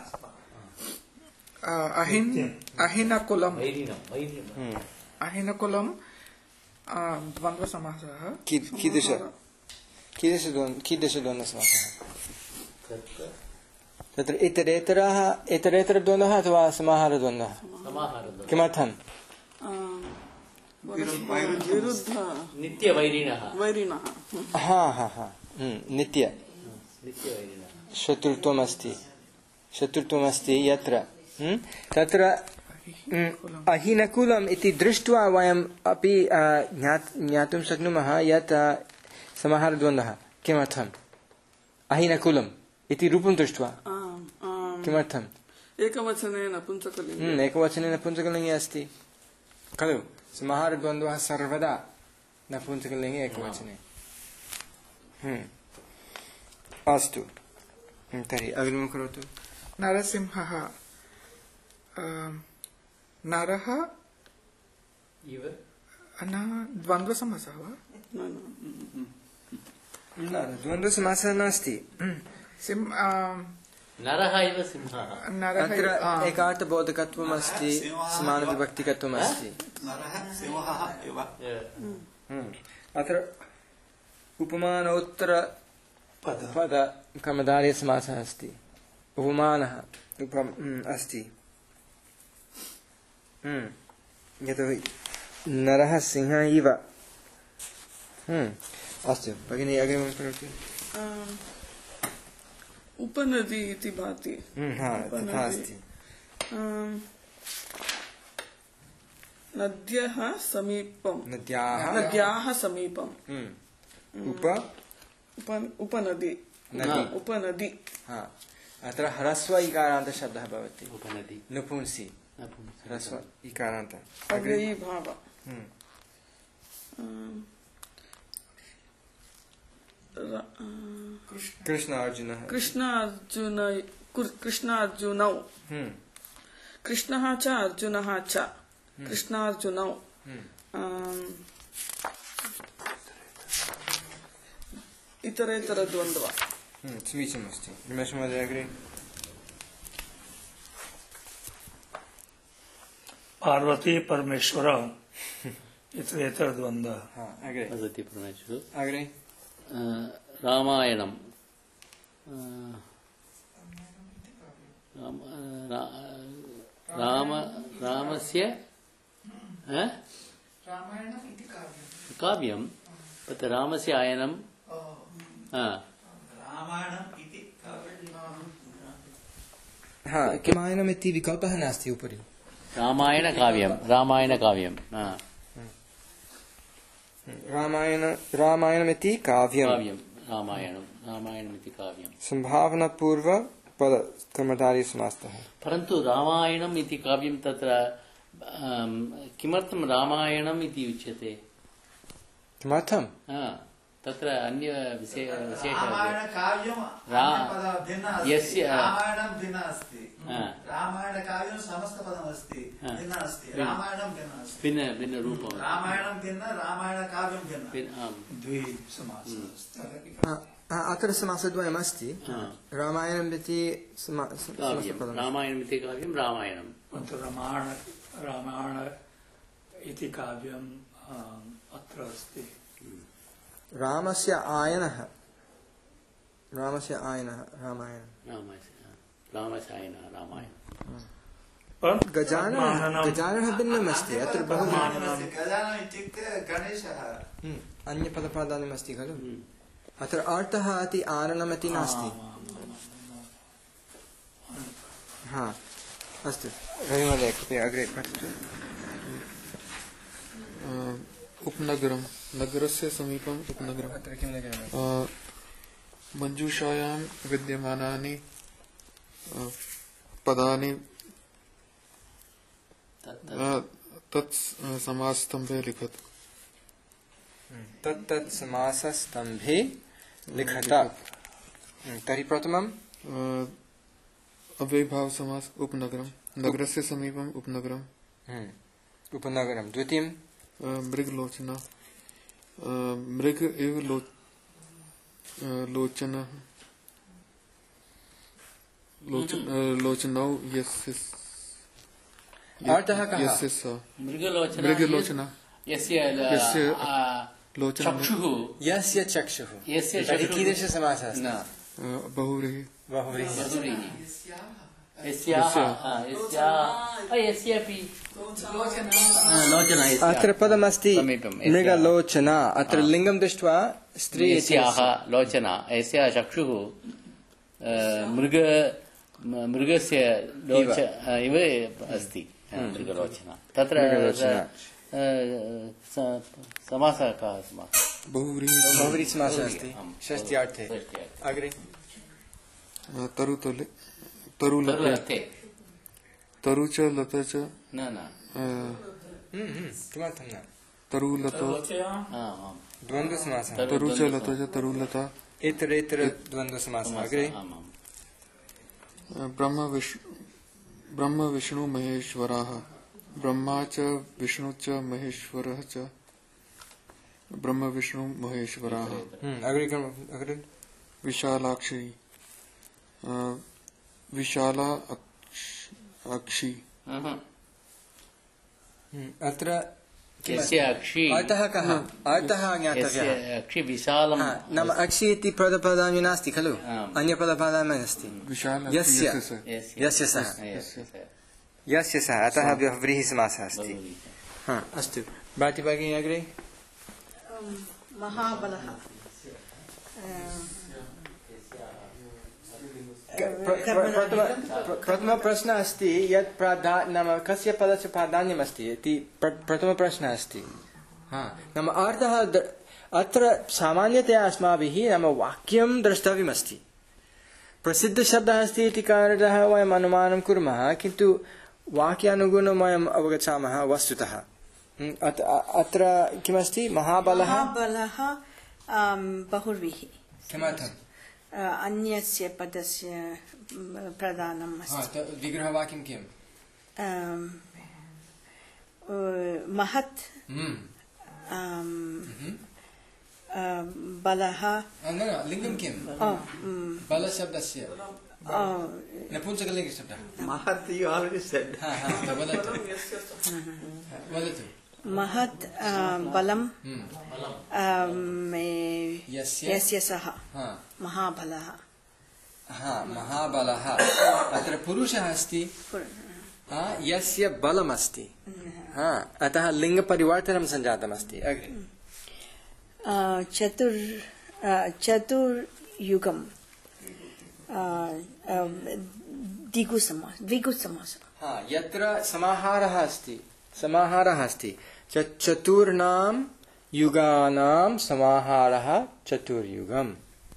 अहिन् अहिनकुलम् अहिनकुलं द्वन्द्वसमासः। कीदृश कीदृश कीदृशद्वन्द्वसमासः? तत्र इतरेतरः इतरेतरद्वन्द्वः अथवा समाहारद्वन्द्वः? किमर्थं? नित्यवैरिणः। वैरिणः। हा हा हा नित्य शत्रुत्वमस्ति शत्रुत्वमस्ति यत्र तत्र अहिनकुलम् इति दृष्ट्वा वयम् अपि ज्ञातुं शक्नुमः यत् समाहारद्वन्द्वः। किमर्थम्? अहिनकुलम् इति रूपं दृष्ट्वा। किमर्थम्? एकवचने नपुंसकलिङ्गे एकवचने नपुंसकलिङ्गे अस्ति खलु। समाहारद्वन्द्वः सर्वदा नपुंसकलिङ्गे एकवचने। अस्तु, तर्हि अग्रिमं करोतु। नरसिंहः नरः द्वन्द्वसमासः वा? द्वन्द्वसमासः नास्ति। नरः इव सिंहः। अत्र एकार्थबोधकत्वम् अस्ति, समानविभक्तिकत्वम् अस्ति। अत्र उपमानोत्तर पद कर्मधारयसमासः अस्ति। उपमानः अस्ति। यतोहि नरः सिंहः इव। अस्तु भगिनी, अग्रिमं करोतु। उपनदी इति भाति। तथा अस्ति। नद्यः समीपं। नद्याः नद्याः समीपं। उप उपनदी। उपनदी। अत्र ह्रस्व इकारान्त शब्दः भवति। उपनदी नपुंसि ह्रस्व इकारान्त। अव्ययी भाव। कृष्ण अर्जुनः। कृष्ण अर्जुन कृष्ण अर्जुनौ। कृष्णः च अर्जुनः च। कृष्णार्जुनौ। इतरेतरद्वन्द्वः। समीचीनमस्ति। रमेश महोदय अग्रे। पार्वती परमेश्वर इतरेतरद्वन्द्वः। अग्रे। पार्वती परमेश्वर। अग्रे। रामायणं राम रामस्य काव्यं तत् रामस्य आयनं रामायणम् इति विकल्पः नास्ति उपरि। रामायणकाव्यं रामायणकाव्यं रामायण रामायणमिति काव्यं। रामायणं रामायणमिति काव्यं। सम्भावनापूर्व पद कर्मधारयसमासः। परन्तु रामायणम् इति काव्यं तत्र किमर्थं रामायणम् इति उच्यते? किमर्थं? तत्र अन्य विशेषः यस्य रामायणं भिन्न अस्ति। रामायणकाव्यं समस्तपदमस्ति, भिन्न अस्ति। रामायणं भिन्न अस्ति, भिन्न भिन्न रूपं। रामायणं भिन्न, रामायणकाव्यं भिन्न। द्विसमासः। अत्र समासद्वयमस्ति। रामायणम् इति रामायणमिति काव्यं रामायणं। रामायण रामायण इति काव्यम् अत्र अस्ति। रामस्य आयनः रामस्य आयनः रामायणं। रामस्य आयनः रामायणं। गजाननः गजाननः भिन्नम् अस्ति। अत्र बहु गजाननः इत्युक्ते गणेशः। अन्यपदपादानम् अस्ति खलु। अत्र अर्थः अति आननमति नास्ति। हा अस्तु रविमहोदय कृपया अग्रे पठतु। उपनगरं नगरस्य समीपम् उपनगरम्। अत्र किं नगरम्? मञ्जूषायां विद्यमानानि पदानि तत् समासस्तम्भे लिखत तत् तत् समासस्तम्भे लिखत। तर्हि प्रथमं अव्ययभाव समास उपनगरम नगरस्य समीपम उपनगरम उपनगरम। द्वितीयं मृगलोचना मृग एव लो लोचना लोचनौ यस्य अर्थः कः? यस्य स मृगलोचना मृगलोचना यस्य यस्य लोचना चक्षुः यस्य चक्षुः यस्य तर्हि चक्षुः कीदृशसमासः अस्ति? न बहुव्रीहि बहुव्रीहि बहुव्रीहि यस्याः यस्याः यस्यापि लोचना यस्याः अत्र पदमस्ति समीपं, यस्याः। मृगलोचना। अत्र लिङ्गं दृष्ट्वा स्त्री इति यस्याः लोचना यस्याः चक्षुः अ, मृग म- मृगस्य लोच इव अस्ति मृगलोचना। तत्र मृगलोचना। अ, स- समासः कः समासः? बहुव्रीहि बहुव्रीहि समासः अस्ति आम्। षष्ट्यार्थे। षष्ट्यार्थे। अग्रे तरुतले तरुलते तरुलते। तरु च लत च न न अ, किमर्थं न? तरुलतो आम्, आम्। द्वन्द्वसमासः। तरु- तरु च लत च तरुलता इतरेतर द्वन्द्वसमासः। अग्रे आम्, आम्। ब्रह्म विष्णु ब्रह्म विष्णु महेश्वराः ब्रह्मा च विष्णु च महेश्वरः च ब्रह्म विष्णु महेश्वराः अग्रे क्रम- अग्रे विशालाक्षी अ, विशाला अक्ष- अक्षी अहं। अत्र यस्य अक्षि अर्थः कः? अर्थः ज्ञातव्यः। यस्य अक्षि विशालं हा, नाम अक्षि इति पदपदानि नास्ति खलु? आम्। अन्यपदपदानि अस्ति। विशाल यस्य यस्य स। यस्य यस्य सः यस्य सः। यस्य सः अतः व्रीहि समासः अस्ति। बहुव्रीहि। हा, अस्तु। भाति भगिनी अग्रे महाबलः प्रथमप्रश्नः अस्ति यत् प्राधा नाम कस्य पदस्य प्राधान्यमस्ति इति प्र- प्रथमप्रश्नः अस्ति। हा, नाम अर्थः द- अत्र सामान्यतया अस्माभिः नाम वाक्यं द्रष्टव्यमस्ति। प्रसिद्धशब्दः अस्ति इति कारणतः वयम् अनुमानं कुर्मः, किन्तु वाक्यानुगुणं वयम् अवगच्छामः वस्तुतः। हम्म, अत- अत्र किमस्ति? महाबलः। महाबलः आम्, बहुव्रीहि किमर्थम्? अ, अन्यस्य पदस्य म, प्रधानम् हा, अस्ति। त- विग्रहवाक्यं किम्? आम्, अ, महत् हम्म, आम्, अ, बलः न, न, लिङ्गं किम्? अ, म्, बलशब्दस्य अ, नपुंसकलिङ्गशब्दः। Mahat, you already said. हा, हा, वदतु वदतु। महत् अ, बलं हम्म, आम्, ए, यस्य यस्य सः हा, महाबलः हा, महाबलः। अत्र पुरुषः अस्ति, हा, यस्य बलमस्ति। हा, अतः लिङ्गपरिवर्तनं सञ्जातमस्ति। अग्रे अ, चतुर् अ, चतुर्युगम् अ, अ, द्विगुसमास द्विगुसमासः हा, यत्र समाहारः अस्ति समाहारः अस्ति च- चतुर्णां युगानां समाहारः चतुर्युगम्।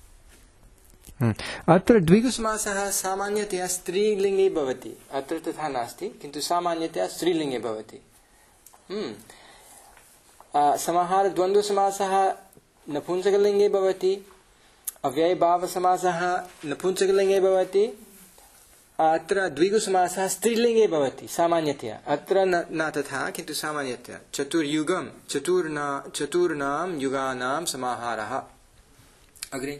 अत्र द्विगुसमासः सामान्यतया स्त्रीलिङ्गे भवति। अत्र तथा नास्ति, किन्तु सामान्यतया स्त्रीलिङ्गे भवति। हम्म। आ, समाहारद्वन्द्वसमासः नपुंसकलिङ्गे भवति, अव्ययभावसमासः नपुंसकलिङ्गे भवति, अत्र द्विगुसमासः स्त्रीलिङ्गे भवति सामान्यतया। अत्र न, न तथा, किन्तु सामान्यतया चतुर्युगं चतुर्ना चतुर्णां युगानां समाहारः। अग्रे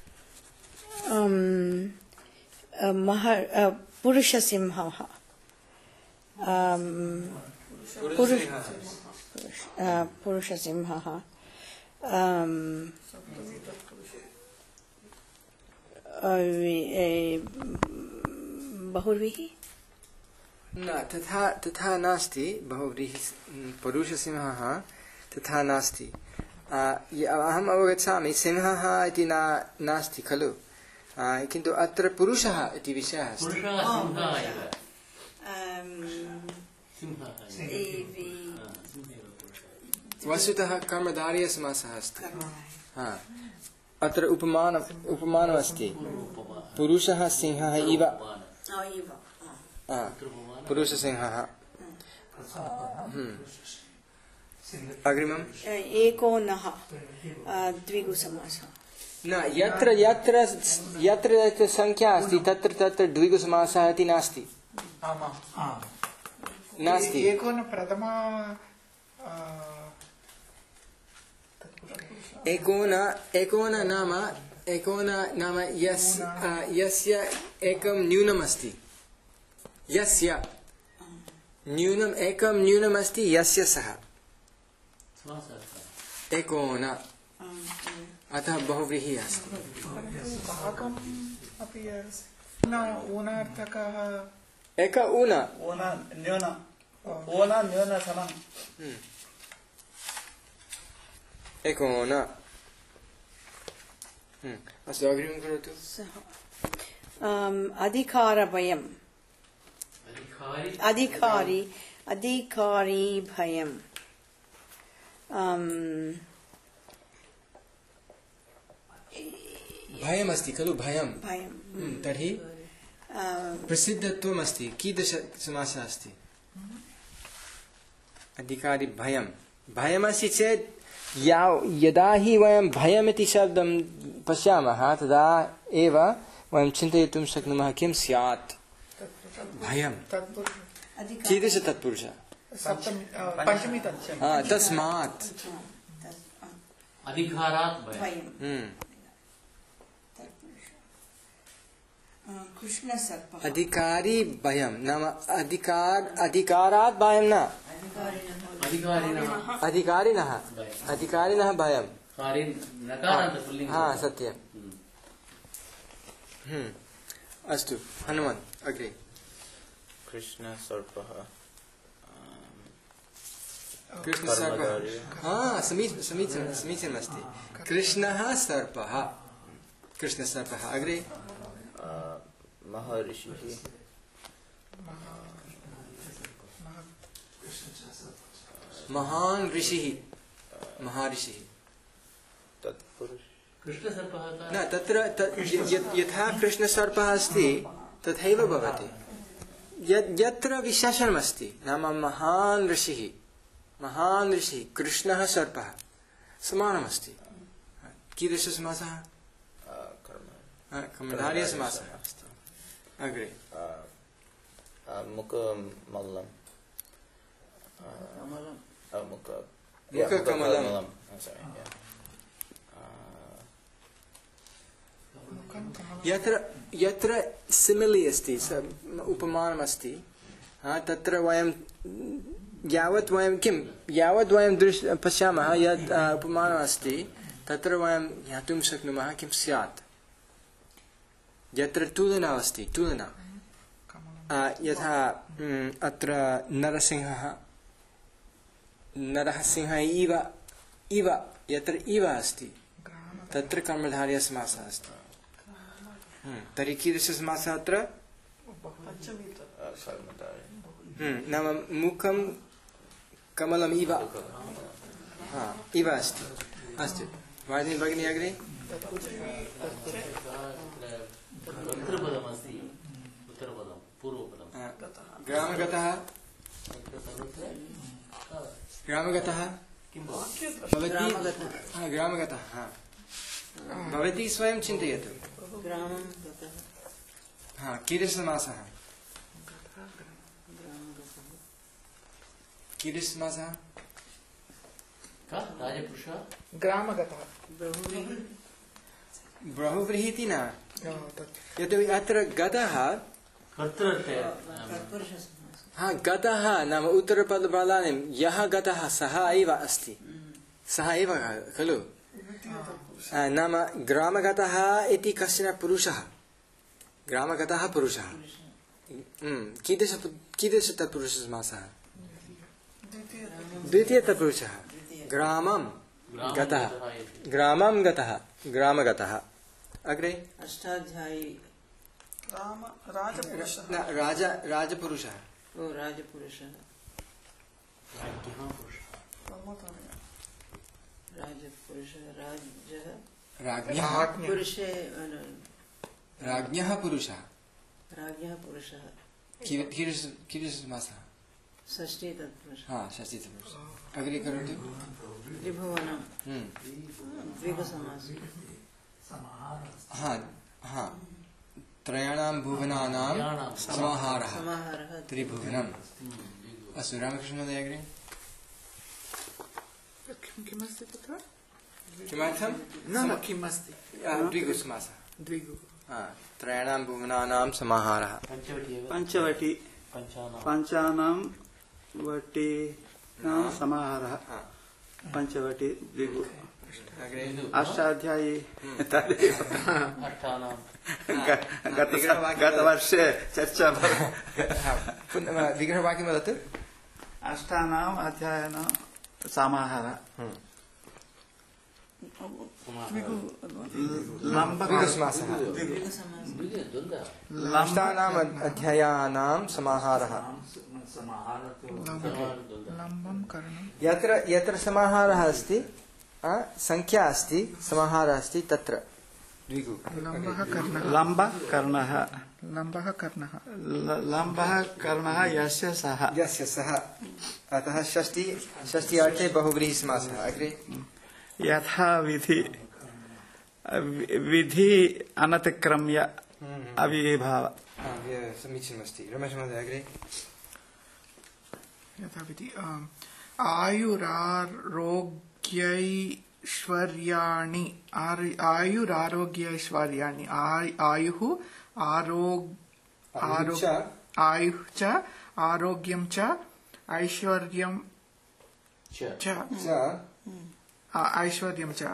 अम्, अ, मह अ, पुरुषसिंहः अम्, पुरुष अ, पुरुषसिंहः अम्, अ, वि- ए, बहुव्रीहि न तथा तथा नास्ति। बहुव्रीहि पुरुषसिंहः तथा नास्ति। आ, य- अहम् अवगच्छामि सिंहः इति न नास्ति खलु, आ, किन्तु अत्र पुरुषः इति विषयः अस्ति। पुरुषः सिंहः एव। अम्, सिंहः ए, वि- वस्तुतः कर्मधारयसमासः अस्ति। हा, अत्र उपमानम् उपमानमस्ति। पुरुषः सिंहः इव। अ, इव, अ, हा, पुरुषसिंहः। अग्रिमम् एको नः द्विगुसमासः न यत्र यत्र यत्र यत्र संख्या अस्ति तत्र तत्र द्विगुसमासः इति नास्ति नास्ति एको न प्रथमा एकोन एकोन नाम एकोन नाम यस् यस्य एकं न्यूनम् अस्ति यस्य न्यूनम् एकं न्यूनम् अस्ति यस्य सः एकोन अतः बहुव्रीहिः अस्ति एक ऊन न्यून ऊन न्यून समम् एकोन अस्तु अग्रिमं करोतु अधिकारभयम् अधिकारी अधिकारी भयम् भयमस्ति खलु भयं भयं तर्हि प्रसिद्धत्वम् अस्ति कीदृश समासः अस्ति अधिकारी भयं भयमस्ति चेत् या यदा हि वयं भयमिति शब्दं पश्यामः तदा एव वयं चिन्तयितुं शक्नुमः किं स्यात् भयं कीदृश तत्पुरुषः तस्मात् अधिकारात् भयं कृष्णसर्पः अधिकारी भयं नाम अधिकार अधिकारात् भयं न अधिकारिणः अधिकारिणः भयं हाँ सत्यं अस्तु हनुमन् अग्रे कृष्णसर्पः कृष्णसर्पः हाँ समीचीनं समीचीनमस्ति कृष्णः सर्पः कृष्णसर्पः अग्रे महर्षिः महान् ऋषिः महर्षिः कृष्णसर्पः न तत्र यथा कृष्णसर्पः अस्ति तथैव भवति यत्र विशेषणमस्ति नाम महान् ऋषिः महान् ऋषिः कृष्णः सर्पः समानमस्ति कीदृशसमासः कर्मधारयसमासः अस्ति अग्रे मुखमल्लम् मुखकमलम् यत्र यत्र सिमिलि अस्ति उपमानमस्ति तत्र वयं यावत् वयं किं यावत् वयं दृश् पश्यामः यत् उपमानमस्ति तत्र वयं ज्ञातुं शक्नुमः किं स्यात् यत्र तुलना अस्ति तुलना यथा अत्र नरसिंहः नरः सिंहः इव इव यत्र इव अस्ति तत्र कर्मधारयसमासः अस्ति तर्हि कीदृशसमासः अत्र नाम मुखं कमलम् इव इव अस्ति अस्तु वादिनी भगिनी अग्रे ग्रामगतः ग्रामगतः भवती ग्रामगतः भवती स्वयं चिन्तयतु हाँ कीदृशसमासः कीदृशसमासः ग्रामगतः बहुव्रीहिति न यतोहि अत्र गतः हाँ गतः नाम उत्तरपदबालानि यः गतः सः एव अस्ति सः एव खलु नाम ग्रामगतः इति कश्चन पुरुषः ग्रामगतः पुरुषः कीदृश कीदृश तत्पुरुषसमासः द्वितीय तत्पुरुषः ग्रामं गतः ग्रामं गतः ग्रामगतः अग्रे अष्टाध्यायी राम राजपुरुषः न राज राजपुरुषः ओ राजपुरुषः राजपुरुषः राज्यः राज्ञः पुरुषे राज्ञः पुरुषः राज्ञः पुरुषः कीदृशसमासः षष्ठी तत्पुरुष हाँ षष्ठी तत्पुरुष अग्रे करोतु त्रिभुवनम द्विगुसमास हाँ हाँ त्रयाणां भुवनानां समाहारः त्रिभुवनम् अस्तु रामकृष्ण महोदय अग्रे किं किमस्ति तत्र किमर्थं न न किम् अस्ति द्विगुसमासः द्विगु त्रयाणां भुवनानां समाहारः पंचवटी पंचानां वटीनां समाहारः पंचवटी द्विगु अष्टाध्यायी गतवर्षे चर्चा विग्रहवाक्यं वदतु अष्टानाम् अध्यायानां समाहारः द्विगुसमासः अष्टानाम् अध्यायानां समाहारः लम्बं करणं यत्र यत्र समाहारः अस्ति संख्या अस्ति समाहारः अस्ति तत्र द्विगु लम्बः कर्णः लम्बः कर्णः लम्बः कर्णः लम्बः कर्णः यस्य सः यस्य सः अतः षष्ठी षष्ठी अर्थे बहुव्रीहि समासः अग्रे यथा विधि विधि अनतिक्रम्य अविभाव समीचीनमस्ति रमेश महोदय अग्रे यथाविधि आयुरारोग्यैश्वर्याणि आयुरारोग्यैश्वर्याणि आयुः आरोग्य आयुः च आरोग्यं च ऐश्वर्यं च ऐश्वर्यं च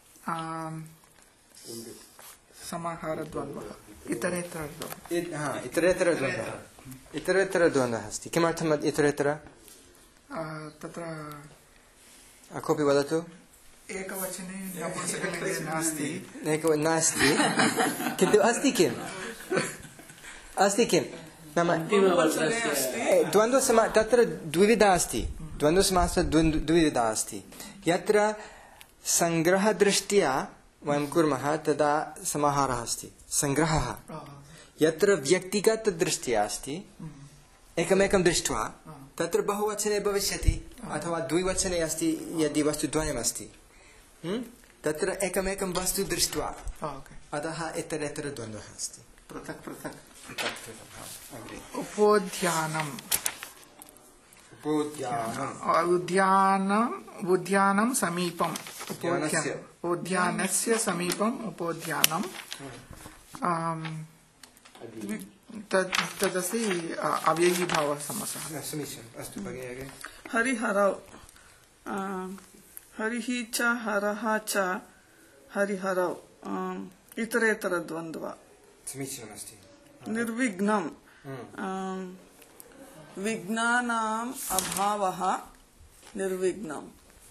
समाहारद्वन्द्वः इतरेतर इतरेतरद्वन्द्वः इतरेतरद्वन्द्वः अस्ति किमर्थम् इतरेतर तत्र कोऽपि वदतु एकवचने नपुंसकलिङ्गे नास्ति एक नास्ति किन्तु अस्ति किम् अस्ति किं नाम द्वन्द्वसमा तत्र द्विविधा अस्ति द्वन्द्वसमासः द्विविधा अस्ति यत्र सङ्ग्रहदृष्ट्या वयं कुर्मः तदा समाहारः अस्ति सङ्ग्रहः यत्र व्यक्तिगतदृष्ट्या अस्ति एकमेकं दृष्ट्वा तत्र बहुवचने भविष्यति अथवा द्विवचने अस्ति यदि वस्तुद्वयमस्ति तत्र एकमेकं वस्तु दृष्ट्वा अतः इतरेतरद्वन्द्वः अस्ति पृथक् पृथक् उपोद्यानम् उद्यानम् उद्यानं समीपम् उद्यानस्य समीपम् उपोद्यानम् तदस्ति अव्ययीभावः समासः समीचीनम् अस्तु भगिनी हरिहरौ हरिः च हरः च हरिहरौ इतरेतरद्वन्द्व समीचीनमस्ति निर्विघ्नं विघ्नानाम् अभावः निर्विघ्नम्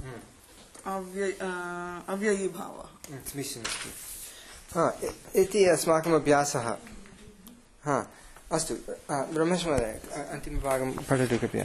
अव्ययीभावः समीचीनमस्ति इति अस्माकम् अभ्यासः हा अस्तु ब्रह्मेश महोदय अन्तिमभागं पठतु कृपया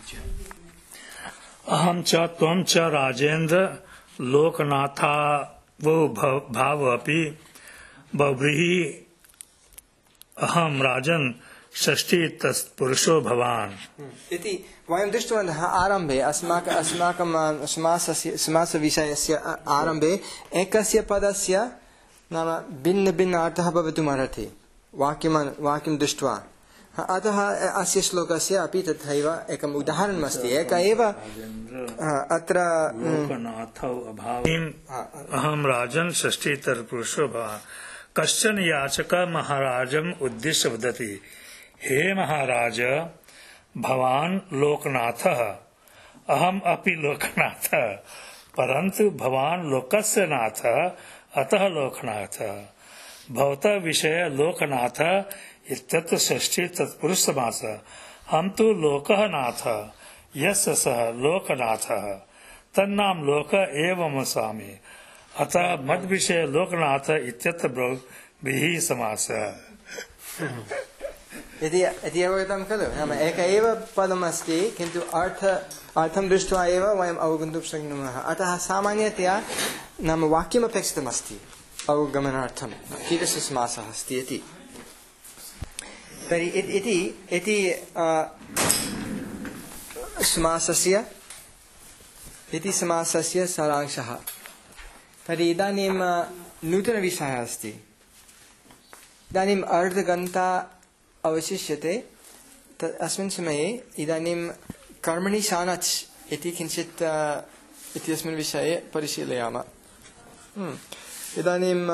अहं च त्वं च राजेन्द्र लोकनाथा वो भाव अपि बव्रीहि अहं राजन् षष्ठी तत्पुरुषो भवान् इति वयं दृष्टवन्तः आरम्भे अस्माक अस्माकं समासस्य समासविषयस्य आरम्भे एकस्य पदस्य नाम भिन्न भिन्न अर्थः भवितुमर्हति वाक्यं वाक्यं दृष्ट्वा अतः अस्य श्लोकस्य अपि तथैव एकम् उदाहरणमस्ति एक एव अत्र लोकनाथौ अभावम् अहं राजन् षष्ठी तत्पुरुषो भवान् कश्चन याचकः महाराजम् उद्दिश्य वदति हे महाराज भवान् लोकनाथः अहम् अपि लोकनाथः परन्तु भवान् लोकस्य नाथः अतः लोकनाथः भवतः विषय लोकनाथः इत्यत्र षष्ठी तत्पुरुष समासः हम तु लोकः नाथः यस्य सः लोकनाथः तन्नाम लोक एवं स्वामी अतः मद विषय लोकनाथ इत्यत्र ब्रह्मभिः समासः इति इति अवगतं खलु नाम एक एव पदमस्ति किन्तु अर्थ अर्थं दृष्ट्वा एव वयम् अवगन्तुं शक्नुमः अतः सामान्यतया नाम वाक्यमपेक्षितमस्ति अवगमनार्थं कीदृशसमासः अस्ति इति तर्हि इति इति समासस्य इति समासस्य सारांशः। तर्हि इदानीं नूतनविषयः अस्ति। इदानीम् अर्धघण्टा अवशिष्यते। अस्मिन् समये इदानीं कर्मणि शानच् इति किञ्चित् इत्यस्मिन् विषये परिशीलयामः। इदानीं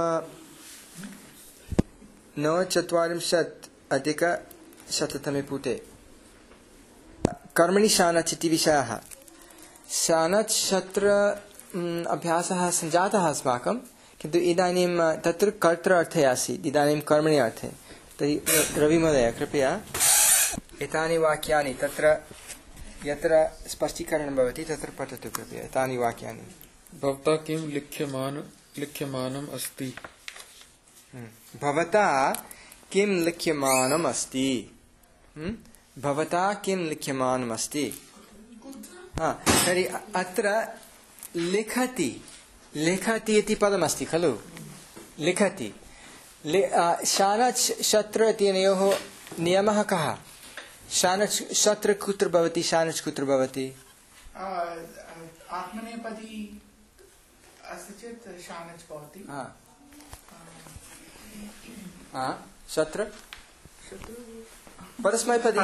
नवचत्वारिंशत् अधिकशततमे पुटे कर्मणि शानच् इति विषयः। शानच् तत्र अभ्यासः सञ्जातः अस्माकं, किन्तु इदानीं तत्र कर्तृ अर्थे आसीत्, इदानीं कर्मणि अर्थे। तर्हि रविमहोदय कृपया एतानि वाक्यानि तत्र यत्र स्पष्टीकरणं भवति तत्र पठतु कृपया एतानि वाक्यानि। भवता किं लिख्यमान लिख्यमानम् अस्ति। भवता किं लिख्यमानम् अस्ति। भवता किं लिख्यमानम् अस्ति। हा, तर्हि अत्र लिखति लिखति इति पदमस्ति खलु। लिखति शानच् शत्र इत्यनयोः नियमः कः। शानच् शत्र कुत्र भवति, शानच् कुत्र भवति। आत्मनेपदी अस्ति चेत् शानच् भवति। शत्र परस्मैपदी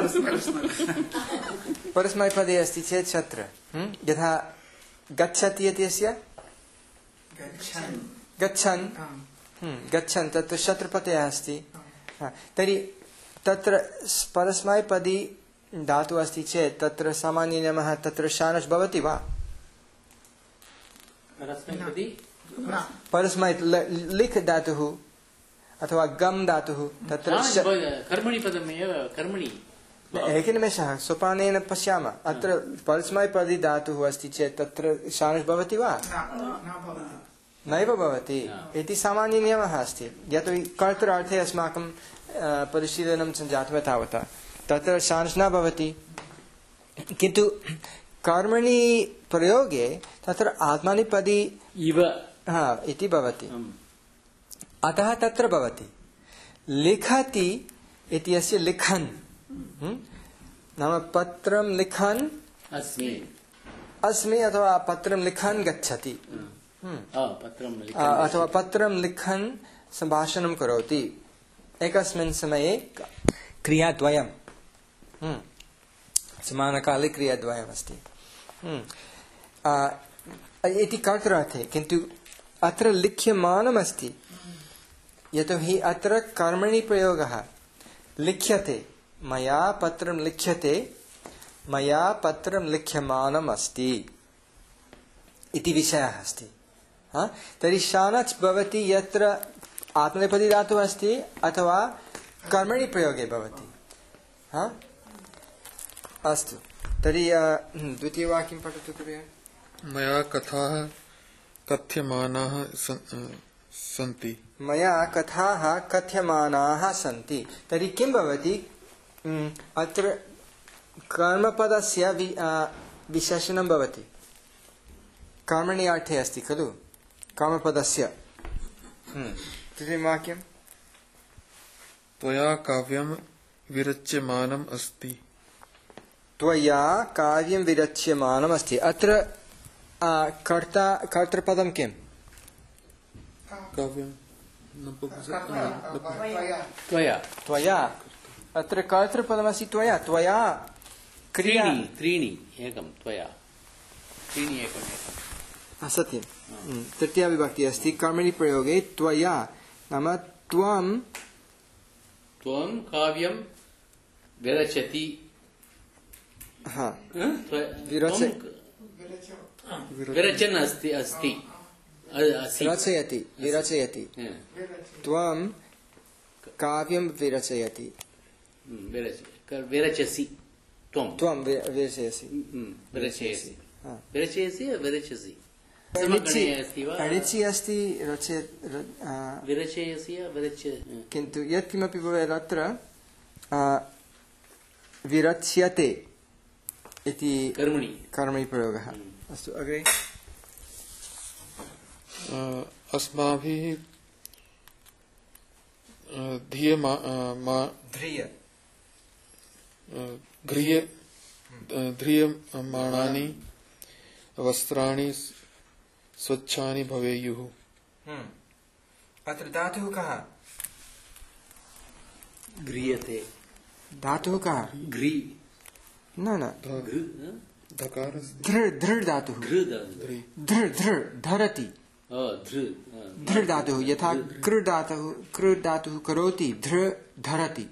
परस्मैपदी अस्ति चेत् शत्र। यथा गच्छति इत्यस्य गच्छन् गच्छन् तत्र शत्रप्रत्ययः अस्ति। तर्हि तत्र परस्मैपदी धातुः अस्ति चेत् तत्र सामान्यनियमः तत्र शानच् भवति वा। परस्मै लिख् धातुः अथवा गम् धातुः तत्र कर्मणि पदमेव कर्मणि। एकनिमेषः सोपानेन पश्यामः। अत्र परस्मैपदी धातुः अस्ति चेत् तत्र शानच् भवति वा। नैव भवति इति सामान्यनियमः अस्ति। यतोहि कर्तृ अस्माकं परिशीलनं सञ्जातं तावता तत्र शानच् न भवति। किन्तु कर्मणि प्रयोगे तत्र आत्मनेपदी इव इति भवति। अतः तत्र भवति लिखति इत्यस्य लिखन् नाम पत्रं लिखन् अस्मि अस्मि अथवा पत्रं लिखन् गच्छति अथवा पत्रं लिखन् सम्भाषणं करोति। एकस्मिन् समये क्रियाद्वयं समानकाले क्रियाद्वयमस्ति इति कर्तृर्थे। किन्तु अत्र लिख्यमानमस्ति यतोहि अत्र कर्मणि प्रयोगः। लिख्यते मया पत्रं लिख्यते मया पत्रं लिख्यमानम् अस्ति इति विषयः अस्ति। तर्हि शानच् भवति यत्र आत्मनेपदी धातुः अस्ति अथवा कर्मणि प्रयोगे भवति। अस्तु, तर्हि द्वितीयवाक्यं पठतु कृपया। मया कथाः कथ्यमानाः सन्ति। मया कथाः कथ्यमानाः सन्ति। तर्हि किं भवति अत्र कर्मपदस्य विशेषणं भवति। कर्मणि अर्थे अस्ति खलु कर्मपदस्य। तृतीयं वाक्यं त्वया काव्यं विरच्यमानम् अस्ति। त्वया काव्यं विरच्यमानम् अस्ति। अत्र कर्ता कर्तृपदं किम्। काव्यं त्वया त्वया अत्र कर्तृपदमस्ति। त्वया त्वया त्रीणि त्रीणि एकं त्वया त्रीणि एकम् एकं सत्यं। तृतीया विभक्तिः अस्ति कर्मणि प्रयोगे त्वया नाम त्वं त्वं काव्यं विरचति। विरचन् अस्ति अस्ति रचयति विरचयति। त्वं काव्यं विरचयति विरचसि। त्वं त्वं विरचयसि विरचयसि विरचयसि विरचसि अणिचि अस्ति विरचयसि विरच। किन्तु यत्किमपि भवेत् अत्र विरच्यते इति कर्मणि कर्मणि प्रयोगः। अस्तु अग्रे। अस्माभिः धिय ध्रिय ध्रियमाणानि वस्त्राणि स्वच्छानि भवेयुः। अत्र धातुः कः? घ्रियते। धातुः कः? घ्रि न न धकार धृ धृ धातुः। धृ धृ धरति। धृ धातुः यथा कृ धातुः कृ धातुः करोति धृ धरति।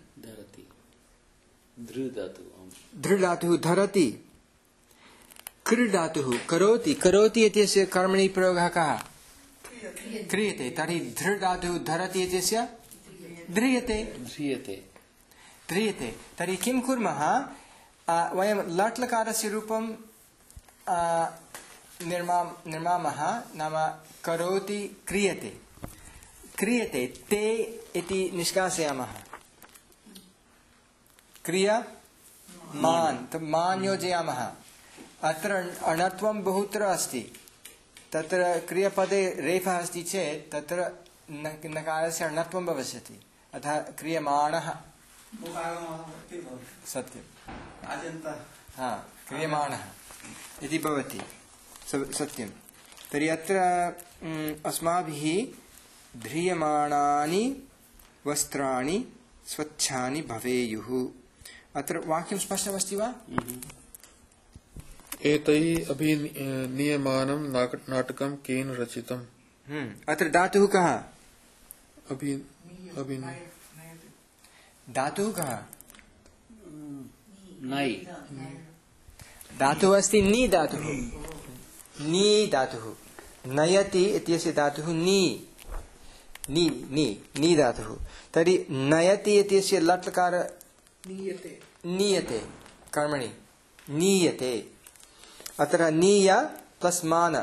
धृ धातुः धरति। कृ धातुः करोति। करोति इत्यस्य कर्मणि प्रयोगः कः? क्रियते। तर्हि धृ धातुः धरति इत्यस्य ध्रियते। ध्रियते ध्रियते। तर्हि किं कुर्मः? वयं लट् लकारस्य रूपं निर्माम निर्मामः। नाम करोति क्रियते। क्रियते ते इति निष्कासयामः। क्रिया मान तो मान योजयामः। अत्र अणत्वं बहुत्र अस्ति। तत्र क्रियापदे रेफः अस्ति चेत् तत्र नकारस्य अणत्वं भविष्यति। अतः क्रियमाणः सत्यं हा क्रियमाणः इति भवति सत्यं। तर्हि अत्र अस्माभिः ध्रियमाणानि वस्त्राणि स्वच्छानि भवेयुः। अत्र वाक्यं स्पष्टमस्ति वा? एतैः अभिनीयमानं नाटकं केन रचितम्? अत्र धातुः कः? अभि अभिनय धातुः कः? नै धातुः अस्ति नी धातुः। नी धातुः। नयति इत्यस्य धातुः नी नी नी नी धातुः। तर्हि नयति इत्यस्य लट् लकार नीयते नीयते कर्मणि नीयते। अत्र नीय प्लस मान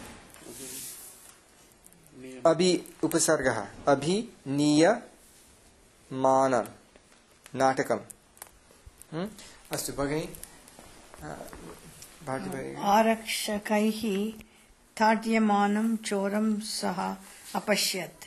अभि उपसर्गः। अभि नीय मान नाटकम्। अस्तु भगिनी भारती भगिनी। आरक्षकैः ताड्यमानं चोरं सः अपश्यत्।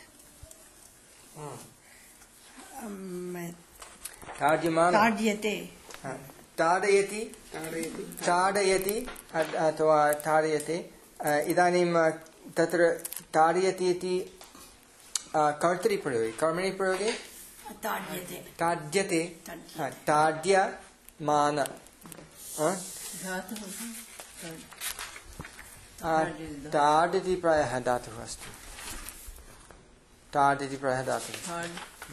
ताड्यमान ताड्यते ताडयति ताडयति अथवा ताडयते। इदानीं तत्र ताडयति इति कर्तरिप्रयोगे कर्मणि प्रयोगे ताड्यते ताड्यते ताड्यमान ताड् इति प्रायः धातुः अस्ति। ताड् इति प्रायः धातुः।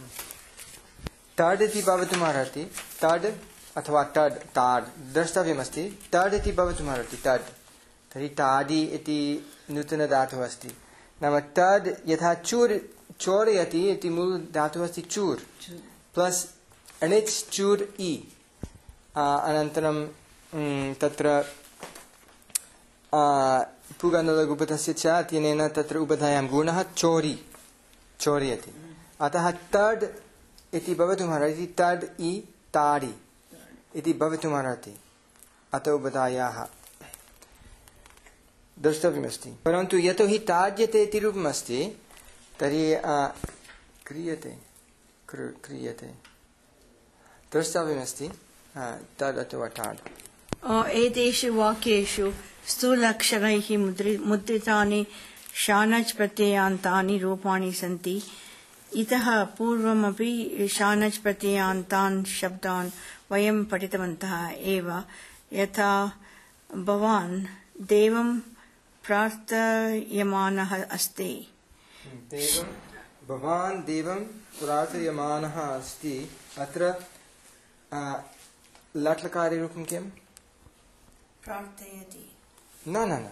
तड् इति भवितुमर्हति। तड् अथवा टड् ताड् द्रष्टव्यमस्ति। तड् इति भवितुमर्हति। तड् तर्हि ताडि इति नूतनधातुः अस्ति। नाम तड् यथा चूर् चोरयति इति मूल धातुः अस्ति चूर् प्लस अणिच् चूर् इ। अनन्तरं तत्र पुगनुलघुपथस्य च इत्यनेन तत्र उपधायां गुणः चोरि चोरयति। अतः तड् इति भवितुमर्हति। तड् इ ताडि इति भवितुमर्हति। अत उपधायाः द्रष्टव्यमस्ति। परन्तु यतोहि ताड्यते इति रूपमस्ति तर्हि क्रियते क्रियते द्रष्टव्यमस्ति तद् अथवा ताड्। एतेषु वाक्येषु स्थूलाक्षरैः मुद्रितानि शानच् प्रत्ययान्तानि रूपाणि सन्ति। इतः पूर्वमपि शानच् प्रत्ययान्तान् शब्दान् वयं पठितवन्तः एव। यथा भवान् देवं प्रार्थयमानः अस्ति। देवं भवान् देवं प्रार्थयमानः अस्ति। अत्र लट् लकारे रूपं किं? प्रार्थयति। न न न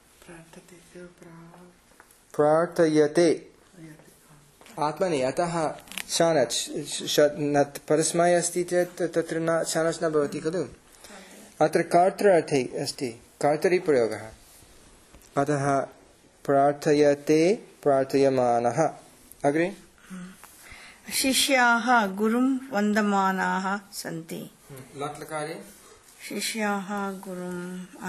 प्रार्थयते आत्मनि। अतः शानच् परस्मै अस्ति चेत् तत्र न शानच् न भवति खलु। अत्र कर्तृ अर्थे अस्ति कर्तरि प्रयोगः। अतः प्रार्थयते प्रार्थयमानः। अग्रे शिष्याः गुरुं वन्दमानाः सन्ति। लट् लकारे शिष्याः गुरुं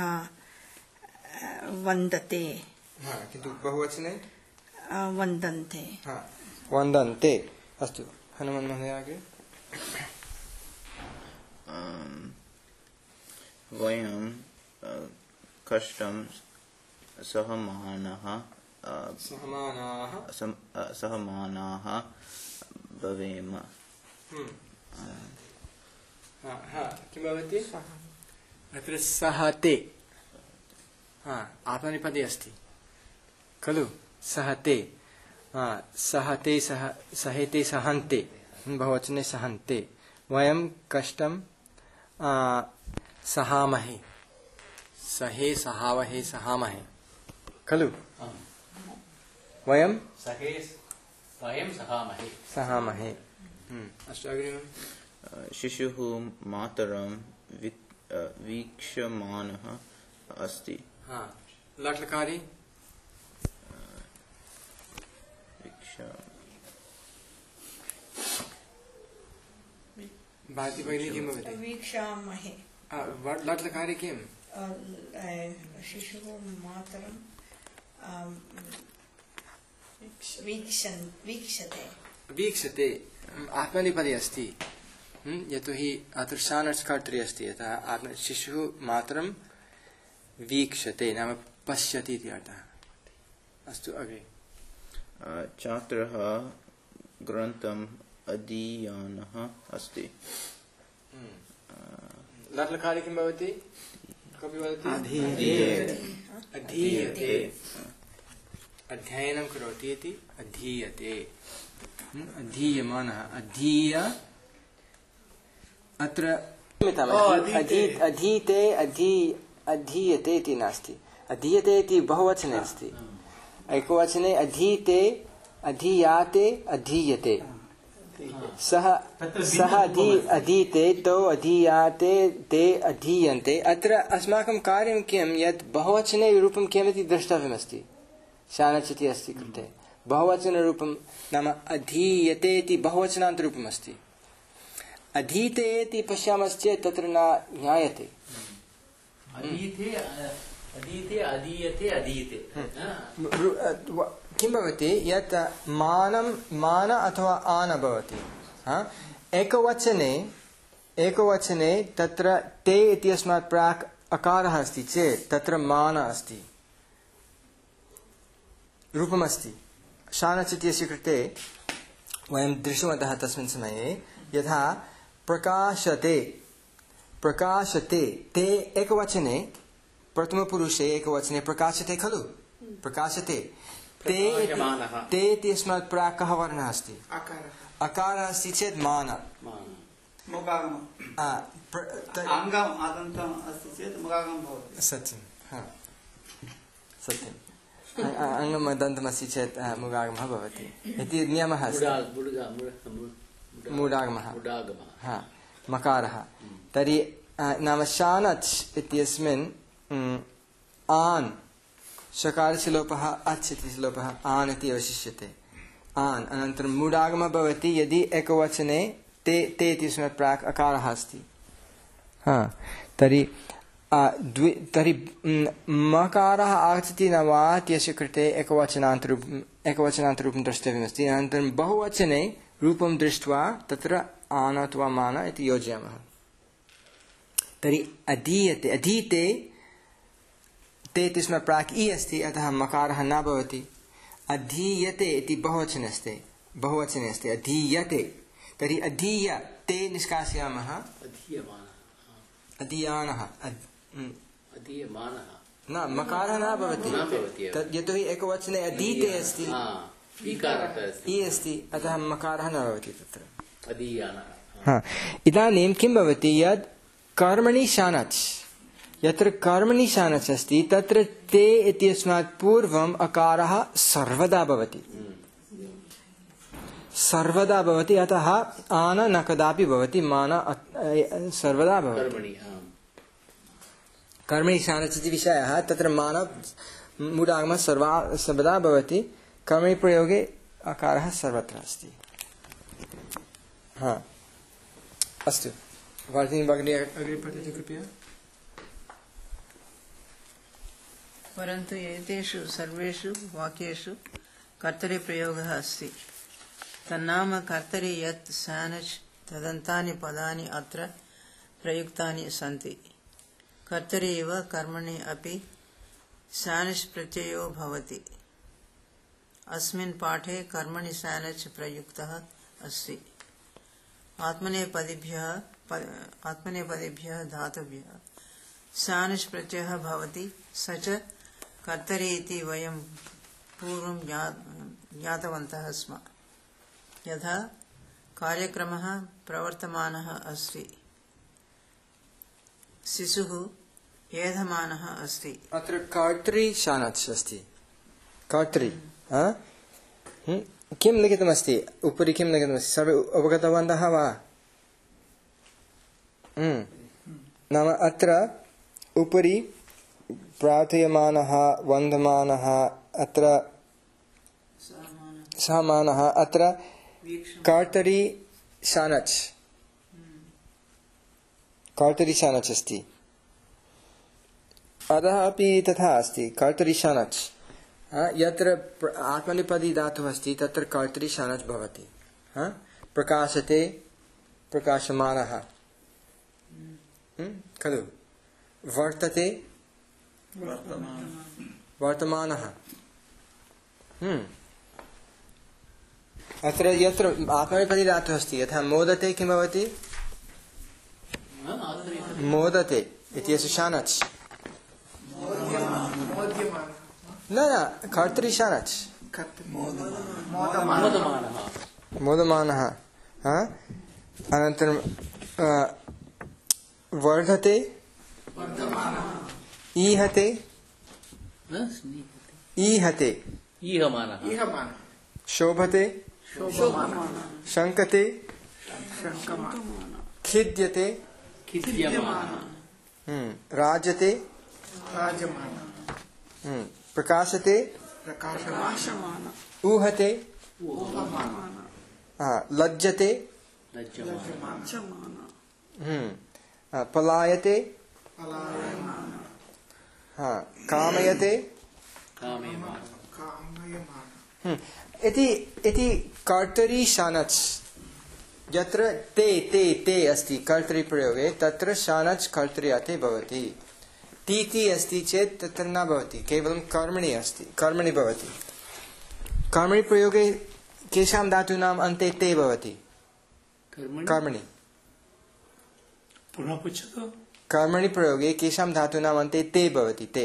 वन्दते किन्तु बहुवचने वन्दन्ते वन्दन्ते। अस्तु हनुमन् महोदय अग्रे। वयं कष्टं सहमानः सहमानाः सहमानाः भवेम। किं भवति अत्र सहते आत्मनेपदी अस्ति खलु सहते सहते सह सहेते सहन्ते बहुवचने सहन्ते वयं कष्टं सहामहे सहे सहावहे सहामहे खलु वयं सहे वयं सहामहे सहामहे। अस्तु अग्रिमं शिशुः मातरं वीक्ष्यमाणः अस्ति। लट्लकारि भारती भगिनी किं भवति वीक्षामहे लट्लकारि किं शिशुः मातरं वीक्षन् वीक्षते वीक्षते आत्मनेपदी अस्ति यतोहि अत्र शानच्कर्तृ अस्ति यतः आत्म शिशुः मातरं वीक्षते नाम पश्यति इति अर्थः। अस्तु अग्रे छात्रः ग्रन्थम् अधीयानः अस्ति। लट्लकारि किं भवति कोऽपि वदति अधीयते अध्ययनं करोति इति अधीयते अधीयमानः अधीय अत्र अधीते अधी अधीयते इति नास्ति अधीयते इति बहुवचने अस्ति एकवचने अधीते अधीयाते अधीयते सः सः अधी अधीते तो अधीयाते ते अधीयन्ते। अत्र अस्माकं कार्यं किं यत् बहुवचने रूपं किमिति द्रष्टव्यमस्ति शानच् इति अस्ति कृते बहुवचनरूपं नाम अधीयते इति बहुवचनान्तरूपम् अस्ति अधीते इति पश्यामश्चेत् तत्र न ज्ञायते अधीते अधीते अधीयते अधीते किं भवति यत् मानं मान अथवा आन भवति एकवचने एकवचने तत्र ते इत्यस्मात् प्राक् अकारः अस्ति चेत् तत्र मान अस्ति रूपमस्ति शानच् इत्यस्य कृते वयं दृष्टवन्तः तस्मिन् समये यथा प्रकाशते प्रकाशते ते एकवचने प्रथमपुरुषे एकवचने प्रकाशते खलु प्रकाशते ते ते इत्यस्मात् प्राक् कः वर्णः अस्ति अकारः अस्ति चेत् मान सत्यं सत्यम् अङ्गमदन्तमस्ति चेत् मुगागमः भवति इति नियमः अस्ति मूढागमः मकारः तर्हि नाम शानच् इत्यस्मिन् आन् शकारस्य लोपः अच् इति लोपः आन् इति अवशिष्यते आन् अनन्तरं मूढागमः भवति यदि एकवचने ते ते इत्यस्मात् प्राक् अकारः अस्ति तर्हि द्वि तर्हि मकारः आगच्छति न वा इत्यस्य कृते एकवचनान्तरूपम् एकवचनान्तरूपं द्रष्टव्यमस्ति अनन्तरं बहुवचने रूपं दृष्ट्वा तत्र आन अथवा मान इति योजयामः। तर्हि अधीयते अधीते ते इत्यस्मात् प्राक् इ अस्ति अतः मकारः न भवति अधीयते इति बहुवचने अस्ति बहुवचने अस्ति अधीयते तर्हि अधीय ते निष्कासयामः अधीयानः न मकारः न भवति यतोहि एकवचने अधीते अस्ति इ अस्ति अतः मकारः न भवति तत्र इदानीं किं भवति यत् कर्मणि शानच् यत्र कर्मणि शानच् अस्ति तत्र ते इत्यस्मात् पूर्वम् अकारः सर्वदा भवति सर्वदा भवति अतः आन न कदापि भवति मान सर्वदा भवति कर्मणि शानच् इति विषयः तत्र मान मूढागमः सर्वा सर्वदा भवति कर्मणि प्रयोगे अकारः सर्वत्र अस्ति। हाँ अस्तु वार्तिनी भगिनी अग्रे पठतु कृपया। परन्तु एतेषु सर्वेषु वाक्येषु कर्तरि प्रयोगः अस्ति तन्नाम कर्तरि यत् शानच् तदन्तानि पदानि अत्र प्रयुक्तानि सन्ति कर्तरि इव कर्मणि अपि सानिच् प्रत्ययो भवति। अस्मिन् पाठे कर्मणि सानिच् प्रयुक्तः अस्ति। आत्मनेपदिभ्यः आत्मनेपदिभ्यः धातुभ्यः सानिच् प्रत्ययः भवति। स च कर्तरि इति वयं पूर्वं ज्ञातवन्तः स्म। यथा कार्यक्रमः प्रवर्तमानः अस्ति, शिशुः एधमानः अस्ति। अत्र कर्तरि शानच् अस्ति। कर्तरि किं लिखितमस्ति? उपरि किं लिखितमस्ति? सर्वे अवगतवन्तः वा? नाम अत्र उपरि प्रार्थयमानः वन्दमानः, अत्र समानः, अत्र कर्तरि शानच् कर्तरि शानच् अस्ति। अतः अपि तथा अस्ति, कर्तरि शानच्। यत्र आत्मनेपदी धातुः अस्ति तत्र कर्तरि शानच् भवति। प्रकाशते प्रकाशमानः खलु, वर्तते वर्तमानः। अत्र यत्र आत्मनेपदी धातुः अस्ति, यथा मोदते किं भवति? मोदते इत्यस्य शानच् न न कर्तरि शानच् मोदमानः। अनन्तरं वर्धते ईहते ईहते शोभते शङ्कते खिद्यते राजते प्रकाशते ऊहते लज्जते पलायते कामयते इति इति कर्तरि शानच्। यत्र ते ते ते अस्ति कर्तरि प्रयोगे तत्र शानच् कर्तर्याते भवति। तीति अस्ति चेत् तत्र न भवति, केवलं कर्मणि अस्ति, कर्मणि भवति। कर्मणि प्रयोगे केषां धातूनाम् अन्ते ते भवति? कर्मणि। पुनः पृच्छतु। कर्मणि प्रयोगे केषां धातूनाम् अन्ते ते भवति? ते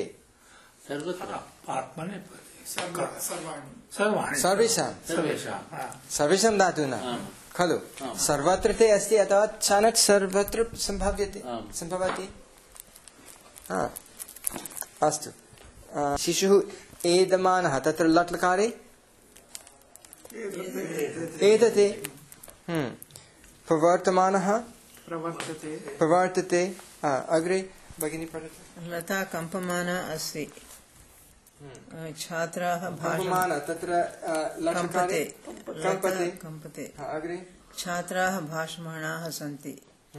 सर्वेषां सर्वेषां धातूनां खलु। सर्वत्र ते अस्ति, अथवा शानच् सर्वत्र सम्भाव्यते सम्भवति। अस्तु, शिशुः एदमानः, तत्र लट् लकारे एदते। प्रवर्तमानः प्रवर्तते। अग्रे भगिनी पठतु। लता कम्पमाना अस्ति। छात्राः भाषमाना, तत्र कम्पते कम्पते कम्पते। अग्रे छात्राः भाषमाणाः सन्ति।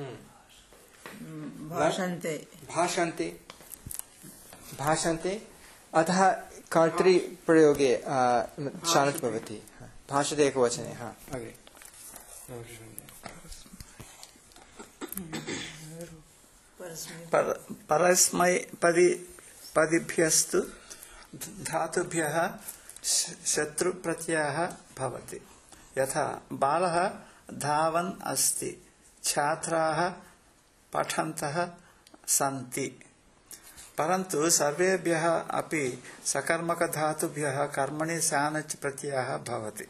भाषन्ते भाषन्ते भाषन्ते। अतः कर्तरि प्रयोगे शानच् भवति। भाषते एकवचने। हाँ अग्रे परस्मैपदी पदिभ्यस्तु धातुभ्यः शत्रुप्रत्ययः भवति। यथा बालः धावन् अस्ति, छात्राः पठन्तः सन्ति। परन्तु सर्वेभ्यः अपि सकर्मकधातुभ्यः कर्मणि शानच् प्रत्ययः भवति।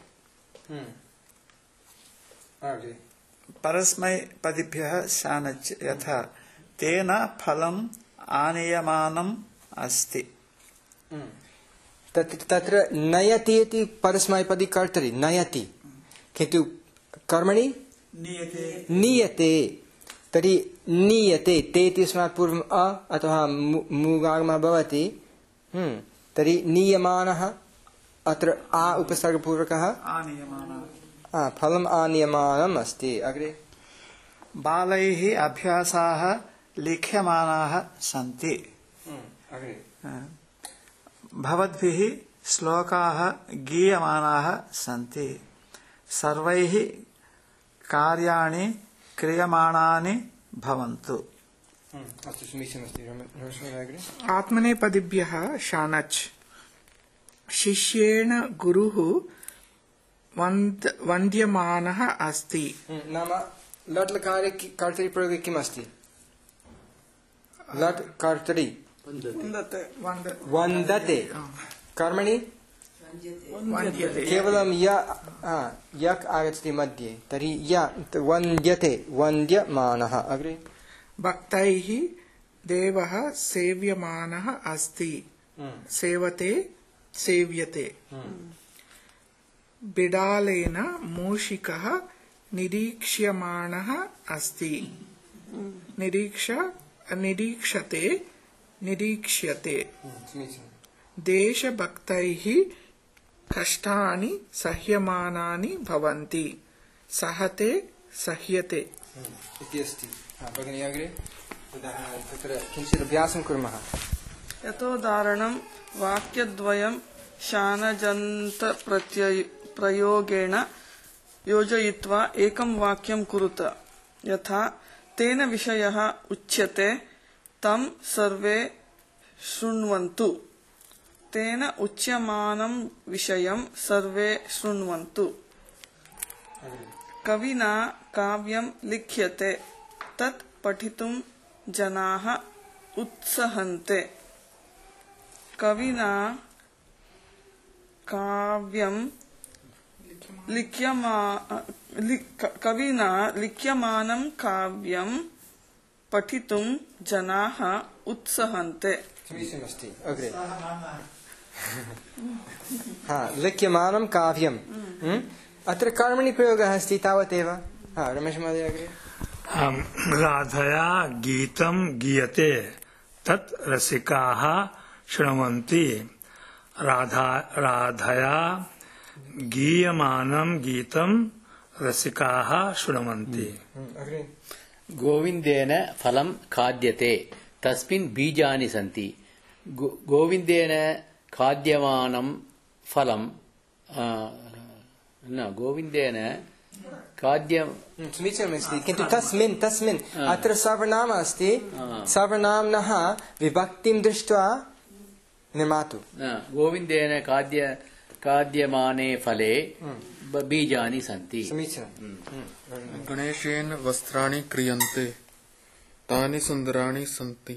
परस्मैपदिभ्यः शानच्। यथा तेन फलम् आनीयमानम् अस्ति। तत्र नयति इति परस्मैपदी कर्तरि नयति, किन्तु कर्मणि नीयते। तर्हि नीयते ते इत्यस्मात् पूर्वम् अ अथवा मूगागमः भवति। तर्हि नीयमानः, अत्र आ उपसर्गपूर्वकः फलम् आनीयमानम् अस्ति। अग्रे बालैः अभ्यासाः लिख्यमानाः सन्ति। भवद्भिः श्लोकाः गीयमानाः सन्ति। सर्वैः कार्याणि क्रियमाणानि भवन्तु। अस्तु समीचीनमस्ति रमेशमहोदय आत्मनेपदिभ्यः शानच् शिष्येण गुरुः वन्द वन्द्यमानः अस्ति नाम लट् लकारे कर्तरि प्रयोगे किम् अस्ति लट् कर्तरि वन्दते कर्मणि केवलं य यक् आगच्छति मध्ये तर्हि य वन्द्यते वन्द्यमानः अग्रे भक्तैः देवः सेव्यमानः अस्ति सेवते सेव्यते बिडालेन मूषिकः निरीक्ष्यमाणः अस्ति निरीक्ष निरीक्षते निरीक्ष्यते देशभक्तैः कष्टानि सह्यमानानि भवन्ति सहते सह्यते इति अस्ति भगिनी अग्रे तत्र किञ्चित् अभ्यासं कुर्मः यतोदाहरणं वाक्यद्वयं शानजन्तप्रत्यय प्रयोगेण योजयित्वा एकं वाक्यं कुरुत यथा तेन विषयः उच्यते तं सर्वे शृण्वन्तु तेन उच्यमानं विषयं सर्वे शृण्वन्तु कविना काव्यं लिख्यते तत् पठितुं जनाः उत्सहन्ते कविना काव्यं लिख्यमा कविना लिख्यमानं काव्यं पठितुं जनाः उत्सहन्ते समीचीनमस्ति अग्रे हा लिख्यमानं काव्यं अत्र कर्मणि प्रयोगः अस्ति तावदेव हा रमेश महोदय अग्रे राधया गीतं गीयते तत् रसिकाः शृण्वन्ति राधा राधया गीयमानं गीतं रसिकाः शृण्वन्ति गोविन्देन फलं खाद्यते तस्मिन् बीजानि सन्ति गोविन्देन खाद्यमानं फलं न गोविन्देन खाद्यं समीचीनमस्ति किन्तु तस्मिन् तस्मिन् अत्र सर्वनाम अस्ति सर्वनाम्नः विभक्तिं दृष्ट्वा निर्मातु गोविन्देन खाद्य खाद्यमाने फले बीजानि सन्ति समीचीनं गणेशेन वस्त्राणि क्रियन्ते तानि सुन्दराणि सन्ति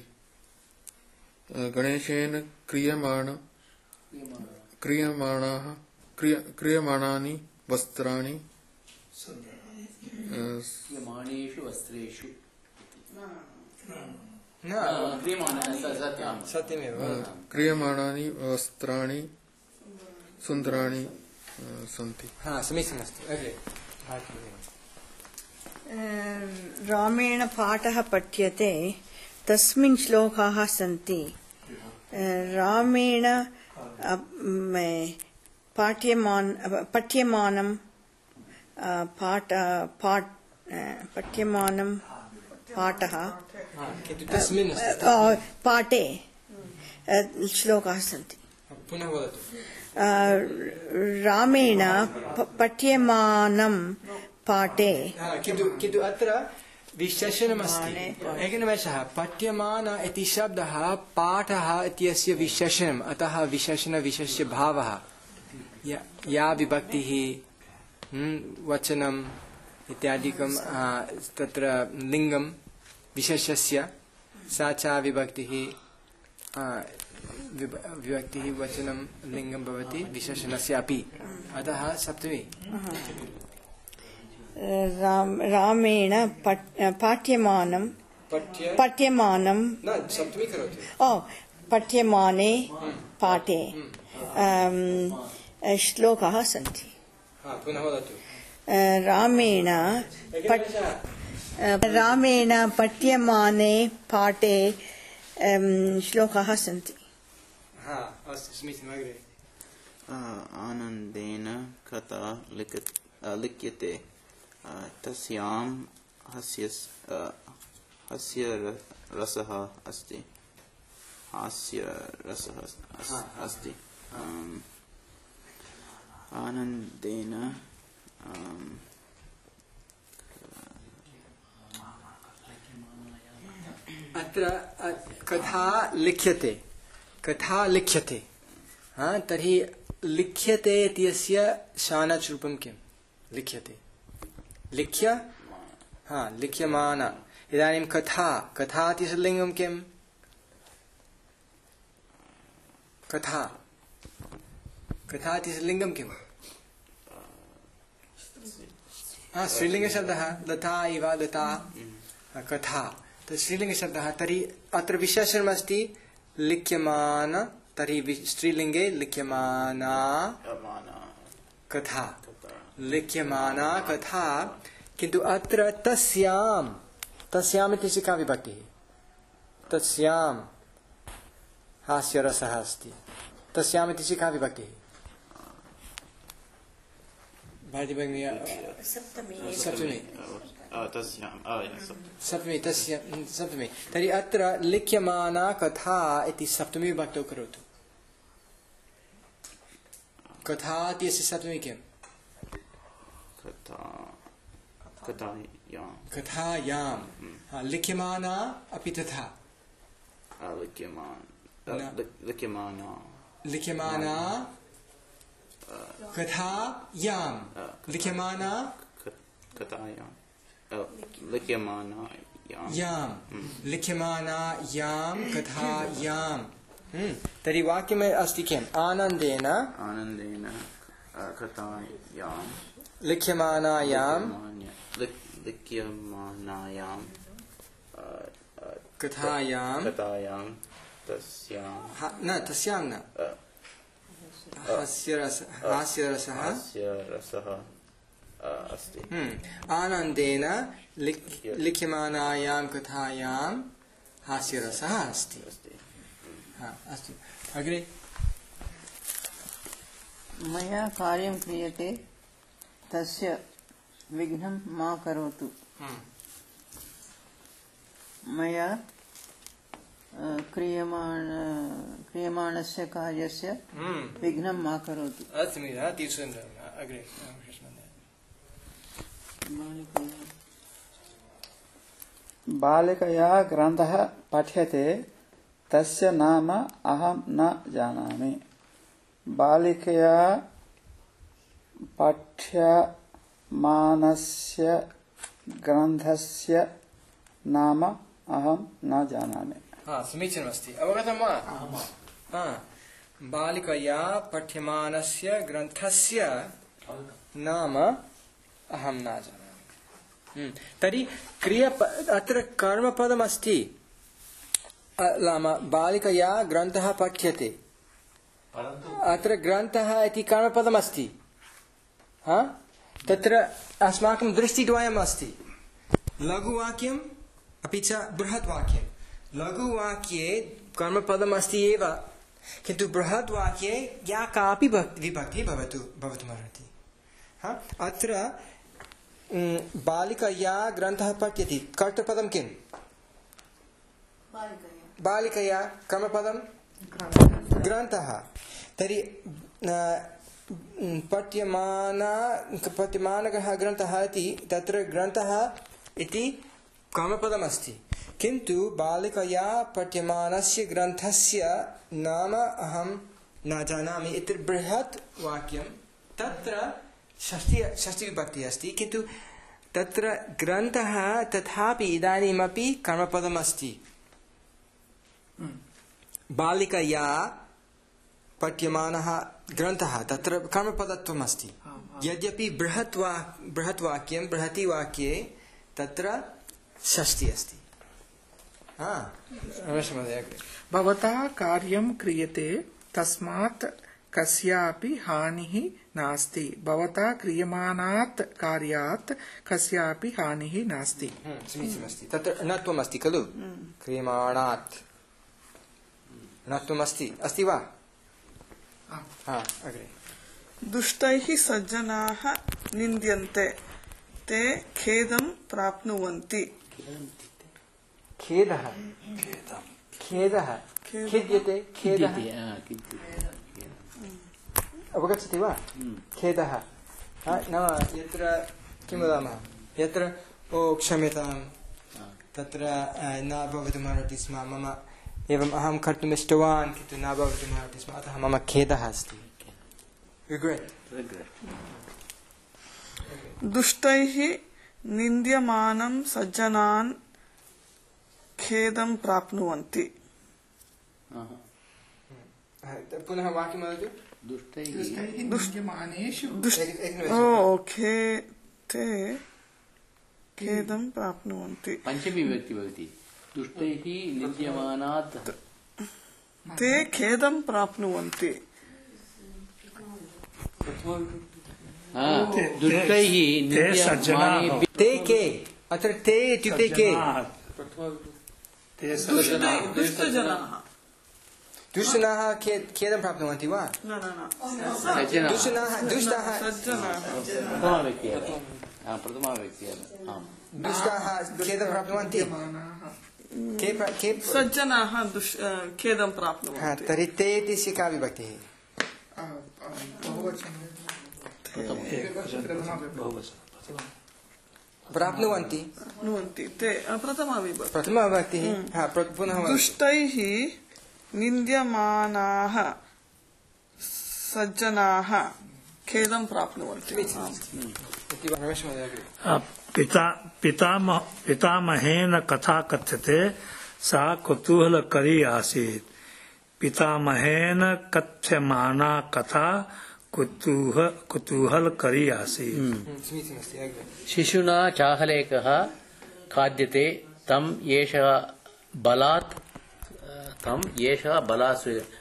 गणेशेन क्रियमाण क्रियमाणाः क्रियमाणानि वस्त्राणि क्रियमाणेषु वस्त्रेषु सत्यमेव क्रियमाणानि वस्त्राणि सुन्दराणि सन्ति हा समीचीनमस्ति अग्रे रामेण पाठः पठ्यते तस्मिन् श्लोकाः सन्ति रामेण पाठ्यमान पठ्यमानं पाठ पाठ पठ्यमानं पाठः तस्मिन् पाठे श्लोकाः सन्ति पुनः वदतु रामेण पठ्यमानं पाठे किन्तु किन्तु अत्र विशेषणमस्ति एकनिमेषः पठ्यमान इति शब्दः पाठः इत्यस्य विशेषणम् अतः विशेषणविशेष्य भावः या विभक्तिः वचनम् इत्यादिकं तत्र लिङ्गं विशेषस्य सा च विभक्तिः विभक्तिः वचनं लिङ्गं भवति विशेषणस्य अपि अतः सप्तमी रामेण पाठ्यमानं पठ्यमानं सप्तमी करोतु ओ पठ्यमाने पाठे श्लोकाः सन्ति पुनः वदतु रामेण रामेण पठ्यमाने पाठे श्लोकाः सन्ति आनन्देन कथा लिख्यते तस्यां हास्य हास्य रसः अस्ति हास्य रसः अस्ति आनन्देन अत्र कथा लिख्यते कथा लिख्यते हा तर्हि लिख्यते इत्यस्य शानच् रूपं किं लिख्यते लिख्य हा लिख्यमान इदानीं कथा कथा इत्यस्य लिङ्गं किं कथा कथा इत्यस्य लिङ्गं किम् हा स्त्रीलिङ्गशब्दः लता इव लता कथा तत् स्त्रीलिङ्गशब्दः तर्हि अत्र विशेषणमस्ति लिख्यमान तर्हि स्त्रीलिङ्गे लिख्यमाना कथा लिख्यमाना कथा किन्तु अत्र तस्यां तस्याम् इत्यस्य का विभक्तिः तस्यां हास्यरसः अस्ति तस्याम् इत्यस्य का विभक्तिः भारती भगिनी सप्तमी सप्तमी तस्य सप्तमी तर्हि अत्र लिख्यमाना कथा इति सप्तमी विभक्तौ करोतु कथा इत्यस्य सप्तमी किम् कथायां लिख्यमाना अपि तथा लिख्यमाना कथायां लिख्यमाना कथायां लिख्यमानायां लिख्यमानायां कथायां तर्हि वाक्यम् अस्ति किम् आनन्देन आनन्देन कथायां लिख्यमानायां लिख्यमानायां कथायां कथायां तस्यां न तस्यां न हास्यरसः हास्यरसः हास्यरसः अस्ति आनन्देन लिख्यमानायां कथायां हास्यरसः अस्ति अस्तु अग्रे मया कार्यं क्रियते तस्य विघ्नं मा करोतु मया क्रियमाण क्रियमाणस्य कार्यस्य विघ्नं मा करोतु अग्रे बालिकया ग्रन्थः पठ्यते तस्य नाम अहं न जानामि बालिकया पठ्यमानस्य ग्रन्थस्य नाम अहं न जानामि हा समीचीनमस्ति अवगतं वा बालिकया पठ्यमानस्य ग्रन्थस्य नाम अहं न जानामि तर्हि क्रिया अत्र कर्मपदमस्ति नाम बालिकया ग्रन्थः पठ्यते अत्र ग्रन्थः इति कर्मपदमस्ति हा तत्र अस्माकं दृष्टिद्वयम् अस्ति लघुवाक्यम् अपि च बृहद्वाक्यं लघुवाक्ये कर्मपदमस्ति एव किन्तु बृहद्वाक्ये या कापि विभक्तिः भवतु भवितुमर्हति हा अत्र बालिकया ग्रन्थः पठ्यते कर्तृपदं किम् बालिकया कर्मपदं ग्रन्थः तर्हि पठ्यमाना पठ्यमानः ग्रन्थः इति तत्र ग्रन्थः इति कर्मपदमस्ति किन्तु बालिकया पठ्यमानस्य ग्रन्थस्य नाम अहं न जानामि इति बृहत् वाक्यं तत्र षष्ठी षष्ठीविभक्तिः अस्ति किन्तु तत्र ग्रन्थः तथापि इदानीमपि कर्मपदमस्ति बालिकया पठ्यमानः ग्रन्थः तत्र कर्मपदत्वम् अस्ति यद्यपि बृहत् वा बृहत् वाक्यं बृहति वाक्ये तत्र षष्ठी अस्ति भवता कार्यं क्रियते तस्मात् कस्यापि हानिः नास्ति भवता क्रियमाणात् कार्यात् कस्यापि हानिः नास्ति समीचीनमस्ति तत्र णत्वम् अस्ति खलु क्रियमाणात् णत्वम् अस्ति अस्ति वा अग्रे दुष्टैः सज्जनाः निन्द्यन्ते ते खेदं प्राप्नुवन्ति खेदः खेदः खिद्यते खेदः अवगच्छति वा खेदः नाम यत्र किं वदामः यत्र ओ क्षम्यतां तत्र न भवितुमर्हति स्म मम एवम् अहं कर्तुम् इष्टवान् किन्तु न भवितुमर्हति स्म अतः मम खेदः अस्ति regret दुष्टैः निन्द्यमानं सज्जनान् खेदं प्राप्नुवन्ति पुनः वाक्यं वदतु दुष्टैः निन्द्यमानेषु ओके ते खेदं प्राप्नुवन्ति पञ्चमी विभक्ति भवति दुष्टैः निन्द्यमानात् ते खेदं प्राप्नुवन्ति दुष्टैः निन्द्यमाने ते के अत्र ते इत्युक्ते के दुष्टजनाः दुष्टजनाः खेदं प्राप्नुवन्ति वा दुष्टजनाः दुष्टाः प्रथमा व्यक्तिः दुष्टाः खेदं प्राप्नुवन्ति सज्जनाः खेदं प्राप्नुवन्ति तर्हि ते इत्यस्य का विभक्तिः प्राप्नुवन्ति ते प्रथमा विभक्तिः प्रथमा विभक्तिः पुनः दुष्टैः निन्द्यमानाः सज्जनाः खेदं प्राप्नुवन्ति पिता पितामह पितामहेन कथा कथ्यते सा कुतूहलकरी आसीत् पितामहेन कथ्यमाना कथा कुतूह कुतूहलकरी आसीत् शिशुना चाहलेकः खाद्यते तं एषः बलात् तं एषः बलात्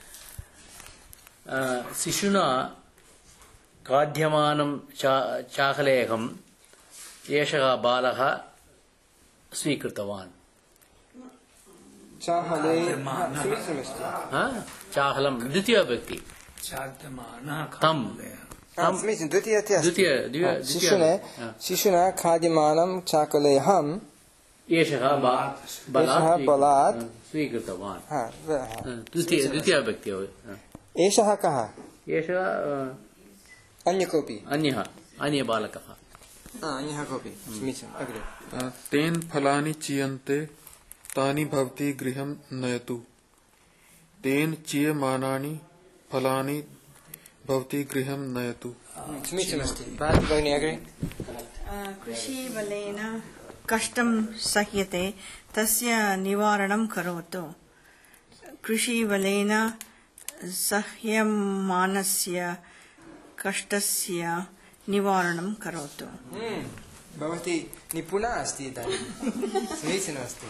शिशुना खाद्यमानं चाहलेकं एषः बालः स्वीकृतवान् चाहलं द्वितीया व्यक्ति शिशुना खाद्यमानं चाकलेहम् एषः बलात् स्वीकृतवान् द्वितीया व्यक्ति एषः कः एषः अन्य कोऽपि अन्यः अन्य बालकः अन्यः कोऽपि तेन फलानि चीयन्ते तानि भवती गृहं नयतु तेन चीयमानानि फलानि भवती गृहं नयतु समीचीनमस्ति भगिनी अग्रे कृषिबलेन कष्टं सह्यते तस्य निवारणं करोतु कृषिबलेन सह्यमानस्य कष्टस्य निवारणं करोतु भवती निपुणा अस्ति इदानीं समीचीनमस्ति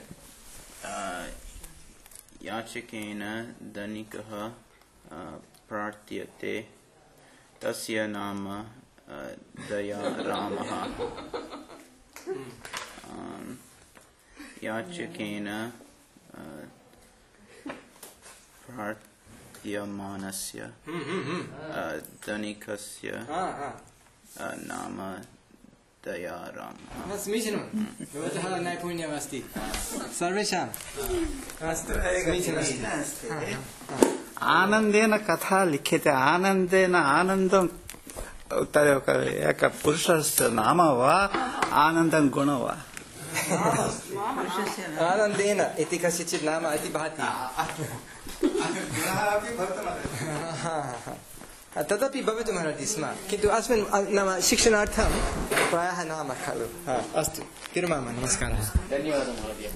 याचकेन धनिकः प्रार्थ्यते तस्य नाम दयारामः याचकेन प्रार्थ्यमानस्य धनिकस्य नाम दयारामः समीचीनं भवतः नैपुण्यमस्ति सर्वेषां आनन्देन कथा लिख्यते आनन्देन आनन्दं एक पुरुषस्य नाम वा आनन्दं गुण वा आनन्देन इति कस्यचित् नाम इति भाति तदपि भवितुमर्हति स्म किन्तु अस्मिन् नाम शिक्षणार्थं प्रायः नाम खलु अस्तु विरमामः नमस्कारः धन्यवादः महोदय।